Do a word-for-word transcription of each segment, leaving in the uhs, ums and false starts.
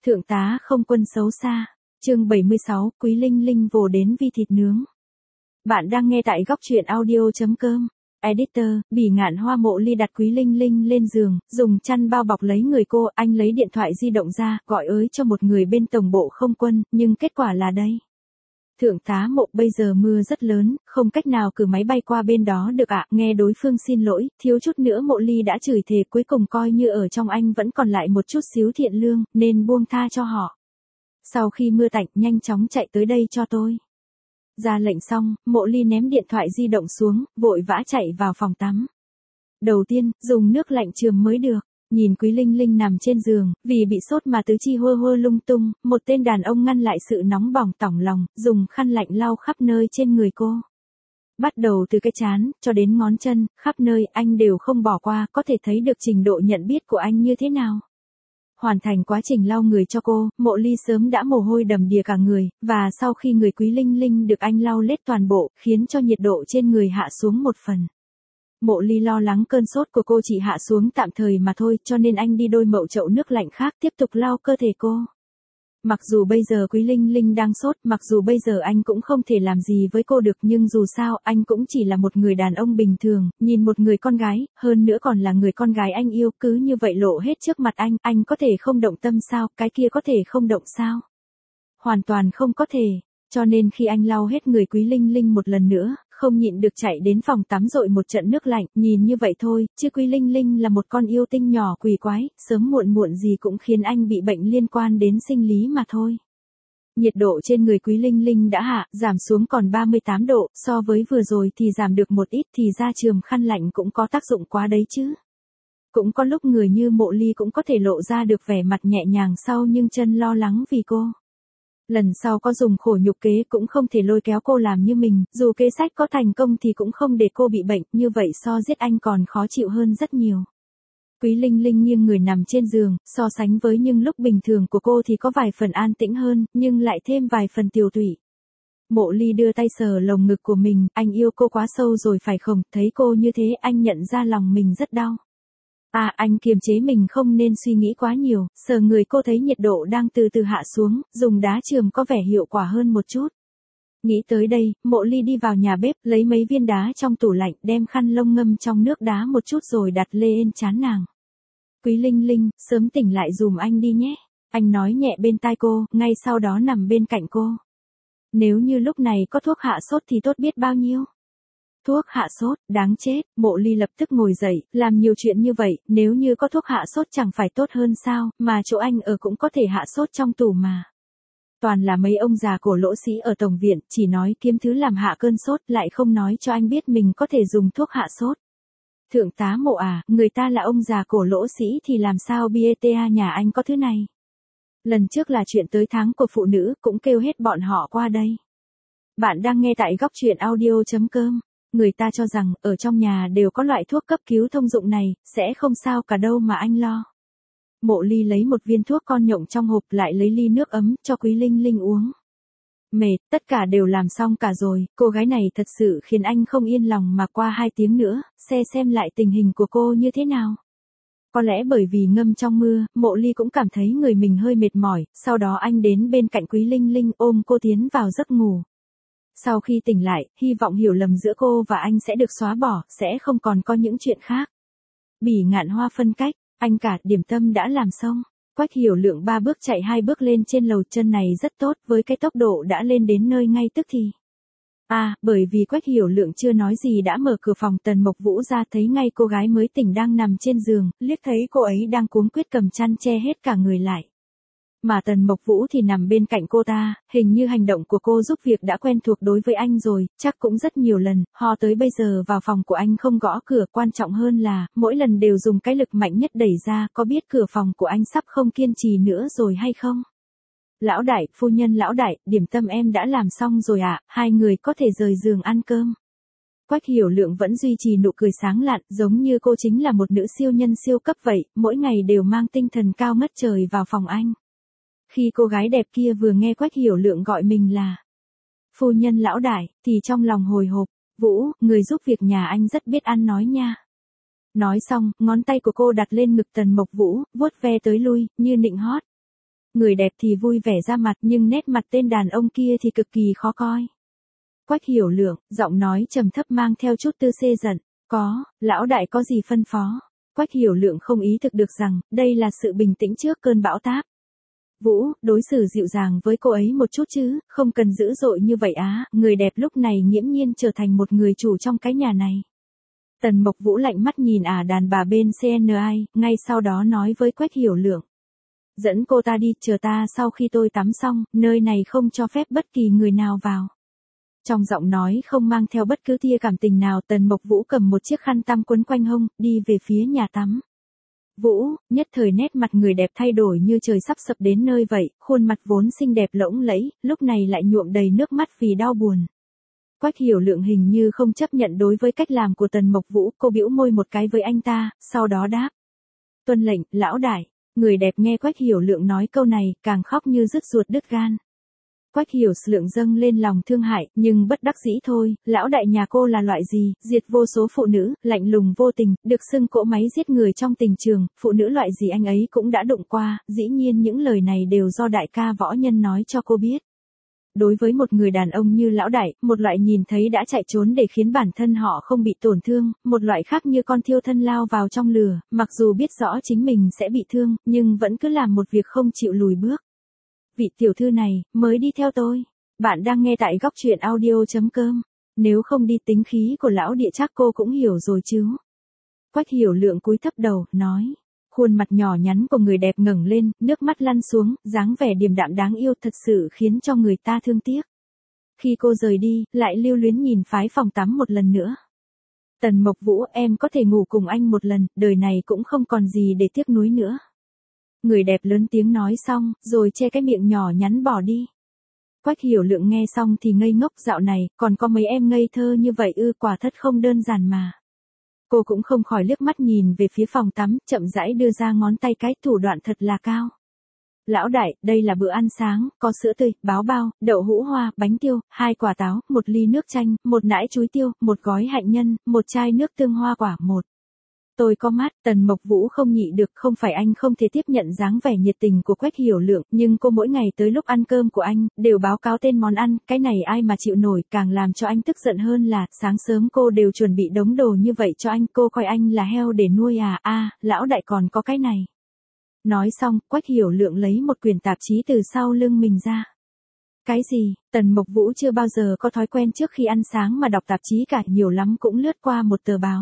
Thượng tá không quân xấu xa. Chương bảy mươi sáu, Quý Linh Linh vồ đến vi thịt nướng. Bạn đang nghe tại góc truyện audio chấm com. Editor, Bỉ Ngạn Hoa. Mộ Ly đặt Quý Linh Linh lên giường, dùng chăn bao bọc lấy người cô, anh lấy điện thoại di động ra, gọi ới cho một người bên tổng bộ không quân, nhưng kết quả là đây. Thượng tá Mộ, bây giờ mưa rất lớn, không cách nào cử máy bay qua bên đó được ạ. Nghe đối phương xin lỗi, thiếu chút nữa Mộ Ly đã chửi thề, cuối cùng coi như ở trong anh vẫn còn lại một chút xíu thiện lương, nên buông tha cho họ. Sau khi mưa tạnh, nhanh chóng chạy tới đây cho tôi. Ra lệnh xong, Mộ Ly ném điện thoại di động xuống, vội vã chạy vào phòng tắm. Đầu tiên, dùng nước lạnh chườm mới được. Nhìn Quý Linh Linh nằm trên giường, vì bị sốt mà tứ chi hơ hơ lung tung, một tên đàn ông ngăn lại sự nóng bỏng tỏng lòng, dùng khăn lạnh lau khắp nơi trên người cô. Bắt đầu từ cái trán, cho đến ngón chân, khắp nơi anh đều không bỏ qua, có thể thấy được trình độ nhận biết của anh như thế nào. Hoàn thành quá trình lau người cho cô, Mộ Ly sớm đã mồ hôi đầm đìa cả người, và sau khi người Quý Linh Linh được anh lau lết toàn bộ, khiến cho nhiệt độ trên người hạ xuống một phần. Mộ Ly lo lắng cơn sốt của cô chỉ hạ xuống tạm thời mà thôi, cho nên anh đi đôi mậu chậu nước lạnh khác tiếp tục lau cơ thể cô. Mặc dù bây giờ Quý Linh Linh đang sốt, mặc dù bây giờ anh cũng không thể làm gì với cô được, nhưng dù sao anh cũng chỉ là một người đàn ông bình thường, nhìn một người con gái, hơn nữa còn là người con gái anh yêu, cứ như vậy lộ hết trước mặt anh, anh có thể không động tâm sao, cái kia có thể không động sao? Hoàn toàn không có thể, cho nên khi anh lau hết người Quý Linh Linh một lần nữa, không nhịn được chạy đến phòng tắm dội một trận nước lạnh, nhìn như vậy thôi, chứ Quý Linh Linh là một con yêu tinh nhỏ quỷ quái, sớm muộn muộn gì cũng khiến anh bị bệnh liên quan đến sinh lý mà thôi. Nhiệt độ trên người Quý Linh Linh đã hạ, giảm xuống còn ba mươi tám độ, so với vừa rồi thì giảm được một ít, thì ra chườm khăn lạnh cũng có tác dụng quá đấy chứ. Cũng có lúc người như Mộ Ly cũng có thể lộ ra được vẻ mặt nhẹ nhàng sau nhưng chân lo lắng vì cô. Lần sau có dùng khổ nhục kế cũng không thể lôi kéo cô làm như mình, dù kế sách có thành công thì cũng không để cô bị bệnh, như vậy so giết anh còn khó chịu hơn rất nhiều. Quý Linh Linh nghiêng người nằm trên giường, so sánh với những lúc bình thường của cô thì có vài phần an tĩnh hơn, nhưng lại thêm vài phần tiều tụy. Mộ Ly đưa tay sờ lồng ngực của mình, anh yêu cô quá sâu rồi phải không, thấy cô như thế anh nhận ra lòng mình rất đau. À, anh kiềm chế mình không nên suy nghĩ quá nhiều, sờ người cô thấy nhiệt độ đang từ từ hạ xuống, dùng đá chườm có vẻ hiệu quả hơn một chút. Nghĩ tới đây, Mộ Ly đi vào nhà bếp, lấy mấy viên đá trong tủ lạnh, đem khăn lông ngâm trong nước đá một chút rồi đặt lên trán nàng. Quý Linh Linh, sớm tỉnh lại dùm anh đi nhé. Anh nói nhẹ bên tai cô, ngay sau đó nằm bên cạnh cô. Nếu như lúc này có thuốc hạ sốt thì tốt biết bao nhiêu. Thuốc hạ sốt, đáng chết, Mộ Ly lập tức ngồi dậy, làm nhiều chuyện như vậy, nếu như có thuốc hạ sốt chẳng phải tốt hơn sao, mà chỗ anh ở cũng có thể hạ sốt trong tủ mà. Toàn là mấy ông già cổ lỗ sĩ ở tổng viện, chỉ nói kiếm thứ làm hạ cơn sốt, lại không nói cho anh biết mình có thể dùng thuốc hạ sốt. Thượng tá Mộ à, người ta là ông già cổ lỗ sĩ thì làm sao beta nhà anh có thứ này. Lần trước là chuyện tới tháng của phụ nữ, cũng kêu hết bọn họ qua đây. Bạn đang nghe tại góc truyện audio chấm com. Người ta cho rằng, ở trong nhà đều có loại thuốc cấp cứu thông dụng này, sẽ không sao cả đâu mà anh lo. Mộ Ly lấy một viên thuốc con nhộng trong hộp lại lấy ly nước ấm, cho Quý Linh Linh uống. Mệt, tất cả đều làm xong cả rồi, cô gái này thật sự khiến anh không yên lòng mà qua hai tiếng nữa, xe xem lại tình hình của cô như thế nào. Có lẽ bởi vì ngâm trong mưa, Mộ Ly cũng cảm thấy người mình hơi mệt mỏi, sau đó anh đến bên cạnh Quý Linh Linh ôm cô tiến vào giấc ngủ. Sau khi tỉnh lại, hy vọng hiểu lầm giữa cô và anh sẽ được xóa bỏ, sẽ không còn có những chuyện khác. Bỉ Ngạn Hoa phân cách, anh cả điểm tâm đã làm xong. Quách Hiểu Lượng ba bước chạy hai bước lên trên lầu, chân này rất tốt, với cái tốc độ đã lên đến nơi ngay tức thì. À, bởi vì Quách Hiểu Lượng chưa nói gì đã mở cửa phòng Tần Mộc Vũ ra, thấy ngay cô gái mới tỉnh đang nằm trên giường, liếc thấy cô ấy đang cuống quýt cầm chăn che hết cả người lại. Mà Tần Mộc Vũ thì nằm bên cạnh cô ta, hình như hành động của cô giúp việc đã quen thuộc đối với anh rồi, chắc cũng rất nhiều lần, ho tới bây giờ vào phòng của anh không gõ cửa, quan trọng hơn là, mỗi lần đều dùng cái lực mạnh nhất đẩy ra, có biết cửa phòng của anh sắp không kiên trì nữa rồi hay không? Lão đại, phu nhân lão đại, điểm tâm em đã làm xong rồi ạ, à, hai người có thể rời giường ăn cơm. Quách Hiểu Lượng vẫn duy trì nụ cười sáng lạn, giống như cô chính là một nữ siêu nhân siêu cấp vậy, mỗi ngày đều mang tinh thần cao ngất trời vào phòng anh. Khi cô gái đẹp kia vừa nghe Quách Hiểu Lượng gọi mình là phu nhân lão đại, thì trong lòng hồi hộp, Vũ, người giúp việc nhà anh rất biết ăn nói nha. Nói xong, ngón tay của cô đặt lên ngực Tần Mộc Vũ, vuốt ve tới lui, như nịnh hót. Người đẹp thì vui vẻ ra mặt nhưng nét mặt tên đàn ông kia thì cực kỳ khó coi. Quách Hiểu Lượng, giọng nói trầm thấp mang theo chút tư xê giận. Có, lão đại có gì phân phó? Quách Hiểu Lượng không ý thức được rằng, đây là sự bình tĩnh trước cơn bão táp. Vũ, đối xử dịu dàng với cô ấy một chút chứ, không cần dữ dội như vậy á. Người đẹp lúc này nghiễm nhiên trở thành một người chủ trong cái nhà này. Tần Mộc Vũ lạnh mắt nhìn ả đàn bà bên xê en i, ngay sau đó nói với Quách Hiểu Lượng. Dẫn cô ta đi, chờ ta sau khi tôi tắm xong, nơi này không cho phép bất kỳ người nào vào. Trong giọng nói không mang theo bất cứ tia cảm tình nào, Tần Mộc Vũ cầm một chiếc khăn tăm quấn quanh hông, đi về phía nhà tắm. Vũ, nhất thời nét mặt người đẹp thay đổi như trời sắp sập đến nơi vậy, khuôn mặt vốn xinh đẹp lỗng lẫy, lúc này lại nhuộm đầy nước mắt vì đau buồn. Quách Hiểu Lượng hình như không chấp nhận đối với cách làm của Tần Mộc Vũ, cô bĩu môi một cái với anh ta, sau đó đáp. Tuân lệnh, lão đại. Người đẹp nghe Quách Hiểu Lượng nói câu này, càng khóc như rứt ruột đứt gan. Quách Hiểu Lượng dâng lên lòng thương hại, nhưng bất đắc dĩ thôi, lão đại nhà cô là loại gì, diệt vô số phụ nữ, lạnh lùng vô tình, được xưng cỗ máy giết người trong tình trường, phụ nữ loại gì anh ấy cũng đã đụng qua, dĩ nhiên những lời này đều do đại ca võ nhân nói cho cô biết. Đối với một người đàn ông như lão đại, một loại nhìn thấy đã chạy trốn để khiến bản thân họ không bị tổn thương, một loại khác như con thiêu thân lao vào trong lửa, mặc dù biết rõ chính mình sẽ bị thương, nhưng vẫn cứ làm một việc không chịu lùi bước. Vị tiểu thư này, mới đi theo tôi. Bạn đang nghe tại góc truyện audio chấm com. Nếu không đi tính khí của lão địa chắc cô cũng hiểu rồi chứ. Quách Hiểu Lượng cúi thấp đầu, nói. Khuôn mặt nhỏ nhắn của người đẹp ngẩng lên, nước mắt lăn xuống, dáng vẻ điềm đạm đáng yêu thật sự khiến cho người ta thương tiếc. Khi cô rời đi, lại lưu luyến nhìn phái phòng tắm một lần nữa. Tần Mộc Vũ, em có thể ngủ cùng anh một lần, đời này cũng không còn gì để tiếc nuối nữa. Người đẹp lớn tiếng nói xong, rồi che cái miệng nhỏ nhắn bỏ đi. Quách Hiểu Lượng nghe xong thì ngây ngốc, dạo này, còn có mấy em ngây thơ như vậy ư, quả thật không đơn giản mà. Cô cũng không khỏi liếc mắt nhìn về phía phòng tắm, chậm rãi đưa ra ngón tay cái, thủ đoạn thật là cao. Lão đại, đây là bữa ăn sáng, có sữa tươi, báo bao, đậu hũ hoa, bánh tiêu, hai quả táo, một ly nước chanh, một nải chuối tiêu, một gói hạnh nhân, một chai nước tương hoa quả, một. Tôi có mắt, Tần Mộc Vũ không nhị được, không phải anh không thể tiếp nhận dáng vẻ nhiệt tình của Quách Hiểu Lượng, nhưng cô mỗi ngày tới lúc ăn cơm của anh, đều báo cáo tên món ăn, cái này ai mà chịu nổi, càng làm cho anh tức giận hơn là, sáng sớm cô đều chuẩn bị đống đồ như vậy cho anh, cô coi anh là heo để nuôi à, a, à, lão đại còn có cái này. Nói xong, Quách Hiểu Lượng lấy một quyển tạp chí từ sau lưng mình ra. Cái gì, Tần Mộc Vũ chưa bao giờ có thói quen trước khi ăn sáng mà đọc tạp chí cả, nhiều lắm cũng lướt qua một tờ báo.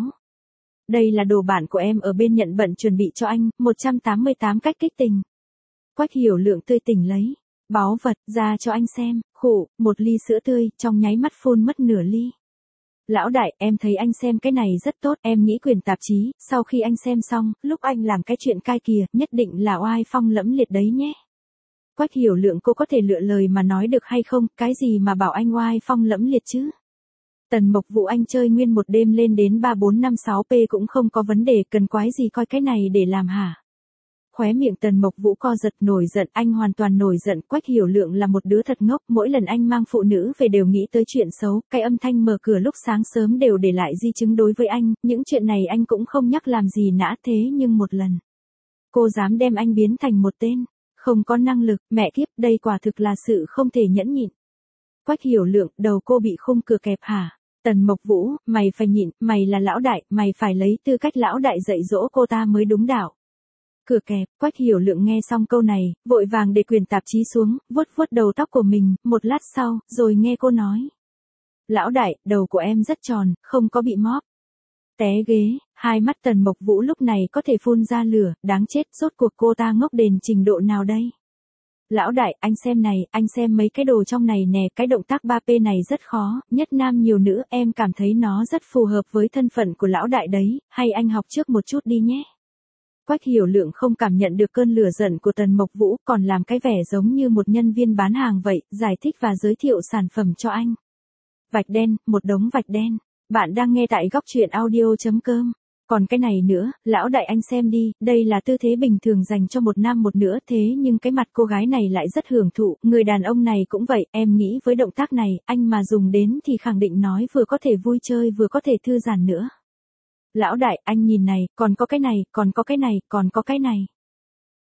Đây là đồ bạn của em ở bên nhận bận chuẩn bị cho anh, một trăm tám mươi tám cách kích tình. Quách Hiểu Lượng tươi tỉnh lấy báu vật ra cho anh xem, khụ, một ly sữa tươi, trong nháy mắt phun mất nửa ly. Lão đại, em thấy anh xem cái này rất tốt, em nghĩ quyển tạp chí, sau khi anh xem xong, lúc anh làm cái chuyện cai kìa, nhất định là oai phong lẫm liệt đấy nhé. Quách Hiểu Lượng, cô có thể lựa lời mà nói được hay không, cái gì mà bảo anh oai phong lẫm liệt chứ? Tần Mộc Vũ, anh chơi nguyên một đêm lên đến ba bốn năm sáu p cũng không có vấn đề, cần quái gì coi cái này để làm hả? Khóe miệng Tần Mộc Vũ co giật, nổi giận, anh hoàn toàn nổi giận, Quách Hiểu Lượng là một đứa thật ngốc, mỗi lần anh mang phụ nữ về đều nghĩ tới chuyện xấu, cái âm thanh mở cửa lúc sáng sớm đều để lại di chứng đối với anh, những chuyện này anh cũng không nhắc làm gì nã, thế nhưng một lần, cô dám đem anh biến thành một tên không có năng lực, mẹ kiếp, đây quả thực là sự không thể nhẫn nhịn. Quách Hiểu Lượng, đầu cô bị khung cửa kẹp hả? Tần Mộc Vũ, mày phải nhịn, mày là lão đại, mày phải lấy tư cách lão đại dạy dỗ cô ta mới đúng đạo. Cửa kẹp, Quách Hiểu Lượng nghe xong câu này, vội vàng để quyển tạp chí xuống, vuốt vuốt đầu tóc của mình, một lát sau, rồi nghe cô nói. Lão đại, đầu của em rất tròn, không có bị móp. Té ghế, hai mắt Tần Mộc Vũ lúc này có thể phun ra lửa, đáng chết, rốt cuộc cô ta ngốc đến trình độ nào đây? Lão đại, anh xem này, anh xem mấy cái đồ trong này nè, cái động tác ba p này rất khó, nhất nam nhiều nữ, em cảm thấy nó rất phù hợp với thân phận của lão đại đấy, hay anh học trước một chút đi nhé. Quách Hiểu Lượng không cảm nhận được cơn lửa giận của Tần Mộc Vũ, còn làm cái vẻ giống như một nhân viên bán hàng vậy, giải thích và giới thiệu sản phẩm cho anh. Vạch đen, một đống vạch đen. Bạn đang nghe tại góc truyện audio chấm com. Còn cái này nữa, lão đại anh xem đi, đây là tư thế bình thường dành cho một nam một nữ, thế nhưng cái mặt cô gái này lại rất hưởng thụ, người đàn ông này cũng vậy, em nghĩ với động tác này, anh mà dùng đến thì khẳng định nói vừa có thể vui chơi vừa có thể thư giãn nữa. Lão đại, anh nhìn này, còn có cái này, còn có cái này, còn có cái này.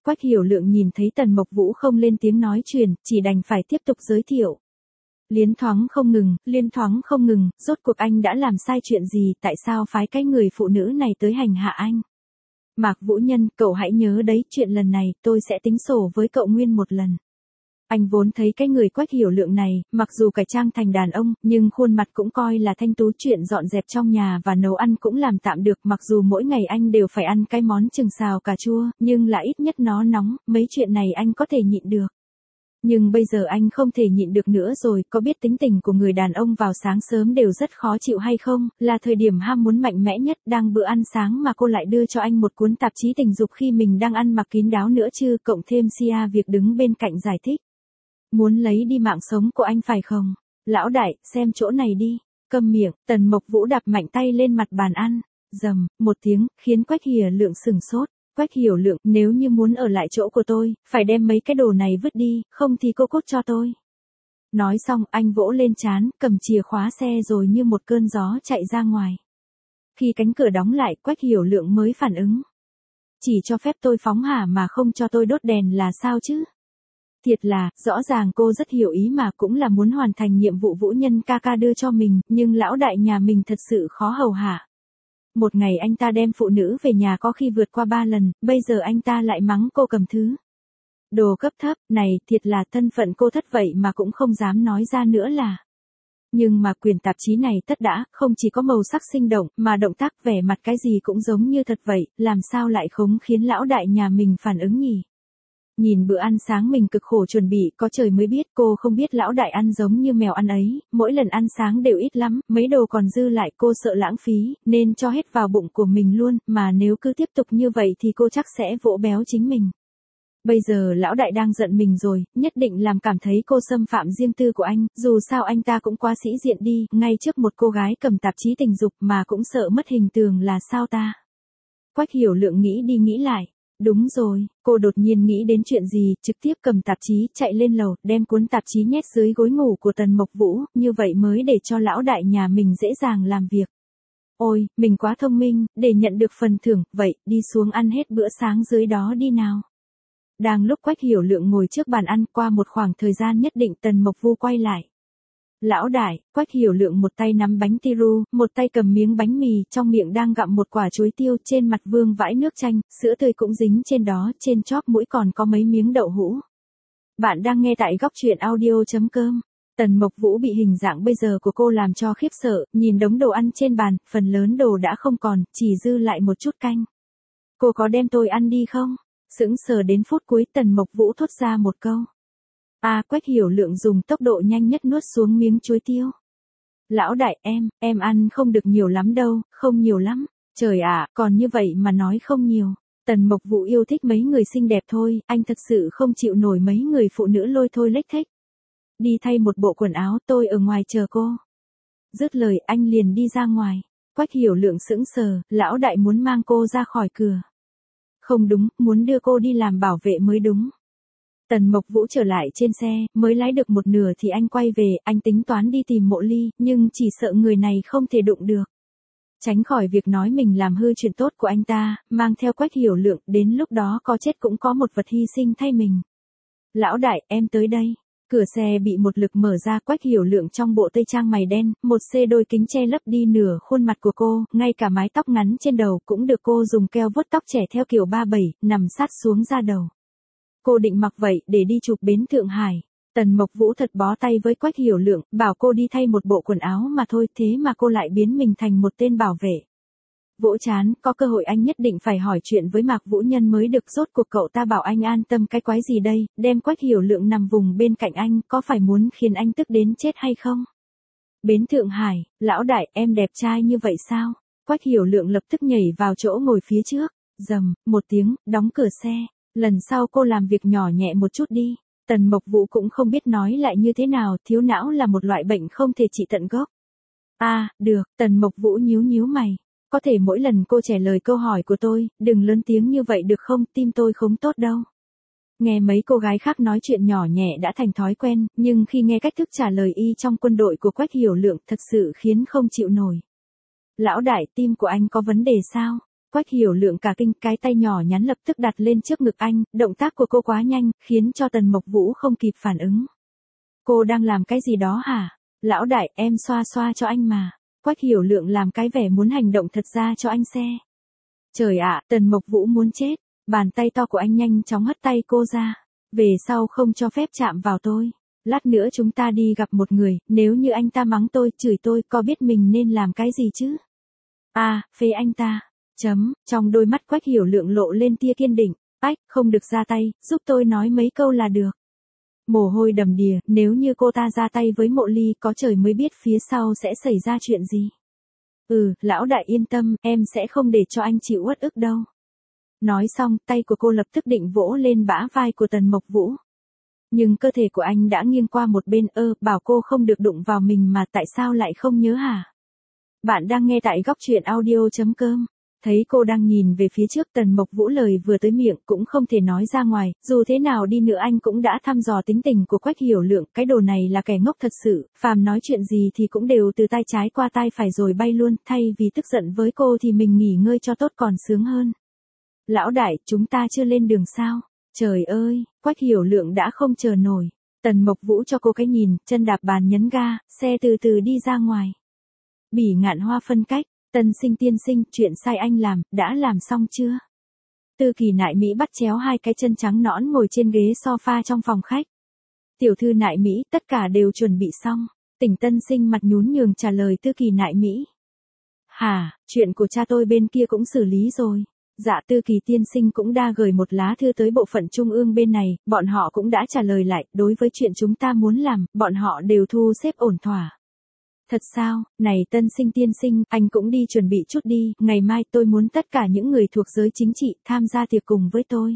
Quách Hiểu Lượng nhìn thấy Tần Mộc Vũ không lên tiếng nói chuyện, chỉ đành phải tiếp tục giới thiệu. Liến thoáng không ngừng, liên thoáng không ngừng, rốt cuộc anh đã làm sai chuyện gì, tại sao phái cái người phụ nữ này tới hành hạ anh? Mạc Vũ Nhân, cậu hãy nhớ đấy, chuyện lần này, tôi sẽ tính sổ với cậu nguyên một lần. Anh vốn thấy cái người Quách Hiểu Lượng này, mặc dù cải trang thành đàn ông, nhưng khuôn mặt cũng coi là thanh tú, chuyện dọn dẹp trong nhà và nấu ăn cũng làm tạm được, mặc dù mỗi ngày anh đều phải ăn cái món trứng xào cà chua, nhưng là ít nhất nó nóng, mấy chuyện này anh có thể nhịn được. Nhưng bây giờ anh không thể nhịn được nữa rồi, có biết tính tình của người đàn ông vào sáng sớm đều rất khó chịu hay không, là thời điểm ham muốn mạnh mẽ nhất, đang bữa ăn sáng mà cô lại đưa cho anh một cuốn tạp chí tình dục khi mình đang ăn mặc kín đáo nữa chứ, cộng thêm Sia việc đứng bên cạnh giải thích. Muốn lấy đi mạng sống của anh phải không? Lão đại, xem chỗ này đi. Câm miệng, Tần Mộc Vũ đạp mạnh tay lên mặt bàn ăn. Dầm, một tiếng, khiến Quách Hiểu Lượng sừng sốt. Quách Hiểu Lượng, nếu như muốn ở lại chỗ của tôi, phải đem mấy cái đồ này vứt đi, không thì cô cút cho tôi. Nói xong, anh vỗ lên trán, cầm chìa khóa xe rồi như một cơn gió chạy ra ngoài. Khi cánh cửa đóng lại, Quách Hiểu Lượng mới phản ứng. Chỉ cho phép tôi phóng hỏa mà không cho tôi đốt đèn là sao chứ? Thiệt là, rõ ràng cô rất hiểu ý mà cũng là muốn hoàn thành nhiệm vụ Vũ Nhân ca ca đưa cho mình, nhưng lão đại nhà mình thật sự khó hầu hạ. Một ngày anh ta đem phụ nữ về nhà có khi vượt qua ba lần, bây giờ anh ta lại mắng cô cầm thứ. Đồ cấp thấp, này, thiệt là thân phận cô thất vậy mà cũng không dám nói ra nữa là. Nhưng mà quyển tạp chí này tất đã, không chỉ có màu sắc sinh động, mà động tác vẻ mặt cái gì cũng giống như thật vậy, làm sao lại khống khiến lão đại nhà mình phản ứng nhỉ? Nhìn bữa ăn sáng mình cực khổ chuẩn bị, có trời mới biết, cô không biết lão đại ăn giống như mèo ăn ấy, mỗi lần ăn sáng đều ít lắm, mấy đồ còn dư lại cô sợ lãng phí, nên cho hết vào bụng của mình luôn, mà nếu cứ tiếp tục như vậy thì cô chắc sẽ vỗ béo chính mình. Bây giờ lão đại đang giận mình rồi, nhất định làm cảm thấy cô xâm phạm riêng tư của anh, dù sao anh ta cũng quá sĩ diện đi, ngay trước một cô gái cầm tạp chí tình dục mà cũng sợ mất hình tượng là sao ta. Quách Hiểu Lượng nghĩ đi nghĩ lại. Đúng rồi, cô đột nhiên nghĩ đến chuyện gì, trực tiếp cầm tạp chí, chạy lên lầu, đem cuốn tạp chí nhét dưới gối ngủ của Tần Mộc Vũ, như vậy mới để cho lão đại nhà mình dễ dàng làm việc. Ôi, mình quá thông minh, để nhận được phần thưởng, vậy, đi xuống ăn hết bữa sáng dưới đó đi nào. Đang lúc Quách Hiểu Lượng ngồi trước bàn ăn, qua một khoảng thời gian nhất định Tần Mộc Vũ quay lại. Lão đại, Quách Hiểu Lượng một tay nắm bánh tiru, một tay cầm miếng bánh mì, trong miệng đang gặm một quả chuối tiêu, trên mặt vương vãi nước chanh, sữa tươi cũng dính trên đó, trên chóp mũi còn có mấy miếng đậu hũ. Bạn đang nghe tại góc truyện audio chấm com. Tần Mộc Vũ bị hình dạng bây giờ của cô làm cho khiếp sợ, nhìn đống đồ ăn trên bàn, phần lớn đồ đã không còn, chỉ dư lại một chút canh. Cô có đem tôi ăn đi không? Sững sờ đến phút cuối Tần Mộc Vũ thốt ra một câu. À, Quách Hiểu Lượng dùng tốc độ nhanh nhất nuốt xuống miếng chuối tiêu. Lão đại, em, em ăn không được nhiều lắm đâu, không nhiều lắm. Trời ạ, còn như vậy mà nói không nhiều. Tần Mộc Vũ yêu thích mấy người xinh đẹp thôi, anh thật sự không chịu nổi mấy người phụ nữ lôi thôi lếch thếch. Đi thay một bộ quần áo, tôi ở ngoài chờ cô. Dứt lời anh liền đi ra ngoài. Quách Hiểu Lượng sững sờ, lão đại muốn mang cô ra khỏi cửa. Không đúng, muốn đưa cô đi làm bảo vệ mới đúng. Tần Mộc Vũ trở lại trên xe, mới lái được một nửa thì anh quay về, anh tính toán đi tìm Mộ Ly, nhưng chỉ sợ người này không thể đụng được. Tránh khỏi việc nói mình làm hư chuyện tốt của anh ta, mang theo Quách Hiểu Lượng, đến lúc đó có chết cũng có một vật hy sinh thay mình. Lão đại, em tới đây. Cửa xe bị một lực mở ra, Quách Hiểu Lượng trong bộ tây trang mày đen, một xê đôi kính che lấp đi nửa khuôn mặt của cô, ngay cả mái tóc ngắn trên đầu cũng được cô dùng keo vuốt tóc trẻ theo kiểu ba bảy, nằm sát xuống da đầu. Cô định mặc vậy để đi chụp bến Thượng Hải. Tần Mộc Vũ thật bó tay với Quách Hiểu Lượng, bảo cô đi thay một bộ quần áo mà thôi, thế mà cô lại biến mình thành một tên bảo vệ. Vỗ chán, có cơ hội anh nhất định phải hỏi chuyện với Mạc Vũ Nhân mới được, rốt cuộc cậu ta bảo anh an tâm cái quái gì đây, đem Quách Hiểu Lượng nằm vùng bên cạnh anh, có phải muốn khiến anh tức đến chết hay không? Bến Thượng Hải, lão đại, em đẹp trai như vậy sao? Quách Hiểu Lượng lập tức nhảy vào chỗ ngồi phía trước, rầm, một tiếng, đóng cửa xe. Lần sau cô làm việc nhỏ nhẹ một chút đi. Tần Mộc Vũ cũng không biết nói lại như thế nào, thiếu não là một loại bệnh không thể trị tận gốc. À, được, Tần Mộc Vũ nhíu nhíu mày. Có thể mỗi lần cô trả lời câu hỏi của tôi, đừng lớn tiếng như vậy được không, tim tôi không tốt đâu. Nghe mấy cô gái khác nói chuyện nhỏ nhẹ đã thành thói quen, nhưng khi nghe cách thức trả lời y trong quân đội của Quách Hiểu Lượng thật sự khiến không chịu nổi. Lão đại, tim của anh có vấn đề sao? Quách Hiểu Lượng cả kinh, cái tay nhỏ nhắn lập tức đặt lên trước ngực anh, động tác của cô quá nhanh, khiến cho Tần Mộc Vũ không kịp phản ứng. Cô đang làm cái gì đó hả? Lão đại, em xoa xoa cho anh mà. Quách Hiểu Lượng làm cái vẻ muốn hành động thật ra cho anh xe. Trời ạ, Tần Mộc Vũ muốn chết. Bàn tay to của anh nhanh chóng hất tay cô ra. Về sau không cho phép chạm vào tôi. Lát nữa chúng ta đi gặp một người, nếu như anh ta mắng tôi, chửi tôi, có biết mình nên làm cái gì chứ? À, phế anh ta. Chấm, trong đôi mắt Quách Hiểu Lượng lộ lên tia kiên định. Ách, không được ra tay, giúp tôi nói mấy câu là được. Mồ hôi đầm đìa, nếu như cô ta ra tay với Mộ Ly, có trời mới biết phía sau sẽ xảy ra chuyện gì. Ừ, lão đại yên tâm, em sẽ không để cho anh chịu uất ức đâu. Nói xong, tay của cô lập tức định vỗ lên bả vai của Tần Mộc Vũ. Nhưng cơ thể của anh đã nghiêng qua một bên, ơ, bảo cô không được đụng vào mình mà tại sao lại không nhớ hả? Bạn đang nghe tại góc truyện audio chấm com. Thấy cô đang nhìn về phía trước, Tần Mộc Vũ lời vừa tới miệng cũng không thể nói ra ngoài, dù thế nào đi nữa anh cũng đã thăm dò tính tình của Quách Hiểu Lượng, cái đồ này là kẻ ngốc thật sự, phàm nói chuyện gì thì cũng đều từ tai trái qua tai phải rồi bay luôn, thay vì tức giận với cô thì mình nghỉ ngơi cho tốt còn sướng hơn. Lão đại, chúng ta chưa lên đường sao? Trời ơi, Quách Hiểu Lượng đã không chờ nổi. Tần Mộc Vũ cho cô cái nhìn, chân đạp bàn nhấn ga, xe từ từ đi ra ngoài. Bỉ Ngạn Hoa phân cách. Tân Sinh tiên sinh, chuyện sai anh làm, đã làm xong chưa? Tư Kỳ Nại Mỹ bắt chéo hai cái chân trắng nõn ngồi trên ghế sofa trong phòng khách. Tiểu thư Nại Mỹ, tất cả đều chuẩn bị xong. Tỉnh Tân Sinh mặt nhún nhường trả lời Tư Kỳ Nại Mỹ. Hả, chuyện của cha tôi bên kia cũng xử lý rồi. Dạ, Tư Kỳ tiên sinh cũng đã gửi một lá thư tới bộ phận trung ương bên này, bọn họ cũng đã trả lời lại, đối với chuyện chúng ta muốn làm, bọn họ đều thu xếp ổn thỏa. Thật sao, này Tân Sinh tiên sinh, anh cũng đi chuẩn bị chút đi, ngày mai tôi muốn tất cả những người thuộc giới chính trị tham gia tiệc cùng với tôi.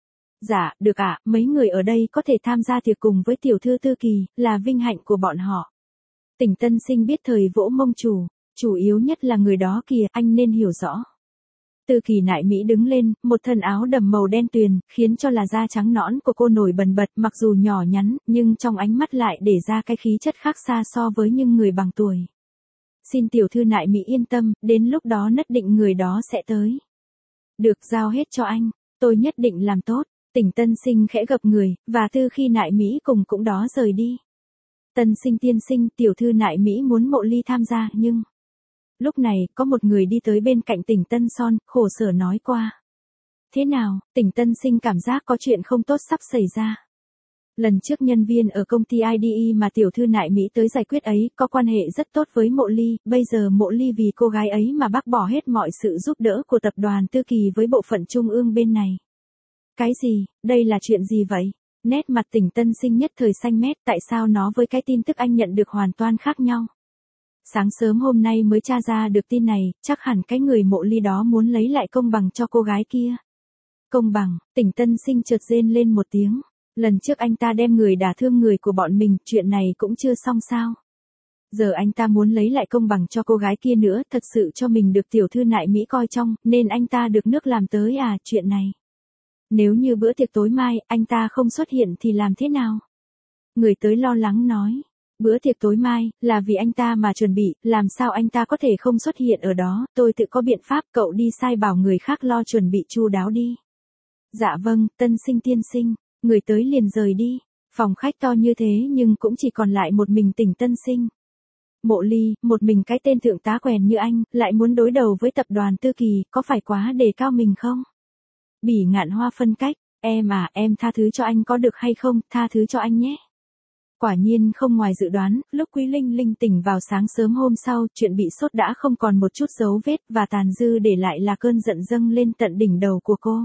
Dạ, được ạ, mấy người ở đây có thể tham gia tiệc cùng với tiểu thư Tư Kỳ, là vinh hạnh của bọn họ. Tỉnh Tân Sinh biết thời vỗ mông chủ, chủ yếu nhất là người đó kìa, anh nên hiểu rõ. Tư Kỳ Nại Mỹ đứng lên, một thân áo đầm màu đen tuyền, khiến cho là da trắng nõn của cô nổi bần bật, mặc dù nhỏ nhắn, nhưng trong ánh mắt lại để ra cái khí chất khác xa so với những người bằng tuổi. Xin tiểu thư Nại Mỹ yên tâm, đến lúc đó nhất định người đó sẽ tới. Được, giao hết cho anh, tôi nhất định làm tốt. Tỉnh Tân Sinh khẽ gập người, và Tư Khi Nại Mỹ cùng cũng đó rời đi. Tân Sinh tiên sinh, tiểu thư Nại Mỹ muốn Mộ Ly tham gia, nhưng... Lúc này, có một người đi tới bên cạnh Tỉnh Tân Son, khổ sở nói qua. Thế nào, Tỉnh Tân Sinh cảm giác có chuyện không tốt sắp xảy ra. Lần trước nhân viên ở công ty i đê e mà tiểu thư Nại Mỹ tới giải quyết ấy, có quan hệ rất tốt với Mộ Ly, bây giờ Mộ Ly vì cô gái ấy mà bác bỏ hết mọi sự giúp đỡ của tập đoàn Tư Kỳ với bộ phận trung ương bên này. Cái gì, đây là chuyện gì vậy? Nét mặt Tỉnh Tân Sinh nhất thời xanh mét, tại sao nó với cái tin tức anh nhận được hoàn toàn khác nhau? Sáng sớm hôm nay mới tra ra được tin này, chắc hẳn cái người Mộ Ly đó muốn lấy lại công bằng cho cô gái kia. Công bằng, Tỉnh Tân Sinh chợt rên lên một tiếng. Lần trước anh ta đem người đả thương người của bọn mình, chuyện này cũng chưa xong sao. Giờ anh ta muốn lấy lại công bằng cho cô gái kia nữa, thật sự cho mình được tiểu thư Nại Mỹ coi trọng, nên anh ta được nước làm tới à, chuyện này. Nếu như bữa tiệc tối mai, anh ta không xuất hiện thì làm thế nào? Người tới lo lắng nói. Bữa tiệc tối mai, là vì anh ta mà chuẩn bị, làm sao anh ta có thể không xuất hiện ở đó, tôi tự có biện pháp, cậu đi sai bảo người khác lo chuẩn bị chu đáo đi. Dạ vâng, Tân Sinh tiên sinh, người tới liền rời đi, phòng khách to như thế nhưng cũng chỉ còn lại một mình Tỉnh Tân Sinh. Mộ Ly, một mình cái tên thượng tá quèn như anh, lại muốn đối đầu với tập đoàn Tư Kỳ, có phải quá đề cao mình không? Bỉ Ngạn Hoa phân cách, em à, em tha thứ cho anh có được hay không, tha thứ cho anh nhé. Quả nhiên không ngoài dự đoán, lúc Quý Linh Linh tỉnh vào sáng sớm hôm sau, chuyện bị sốt đã không còn một chút dấu vết và tàn dư để lại là cơn giận dâng lên tận đỉnh đầu của cô.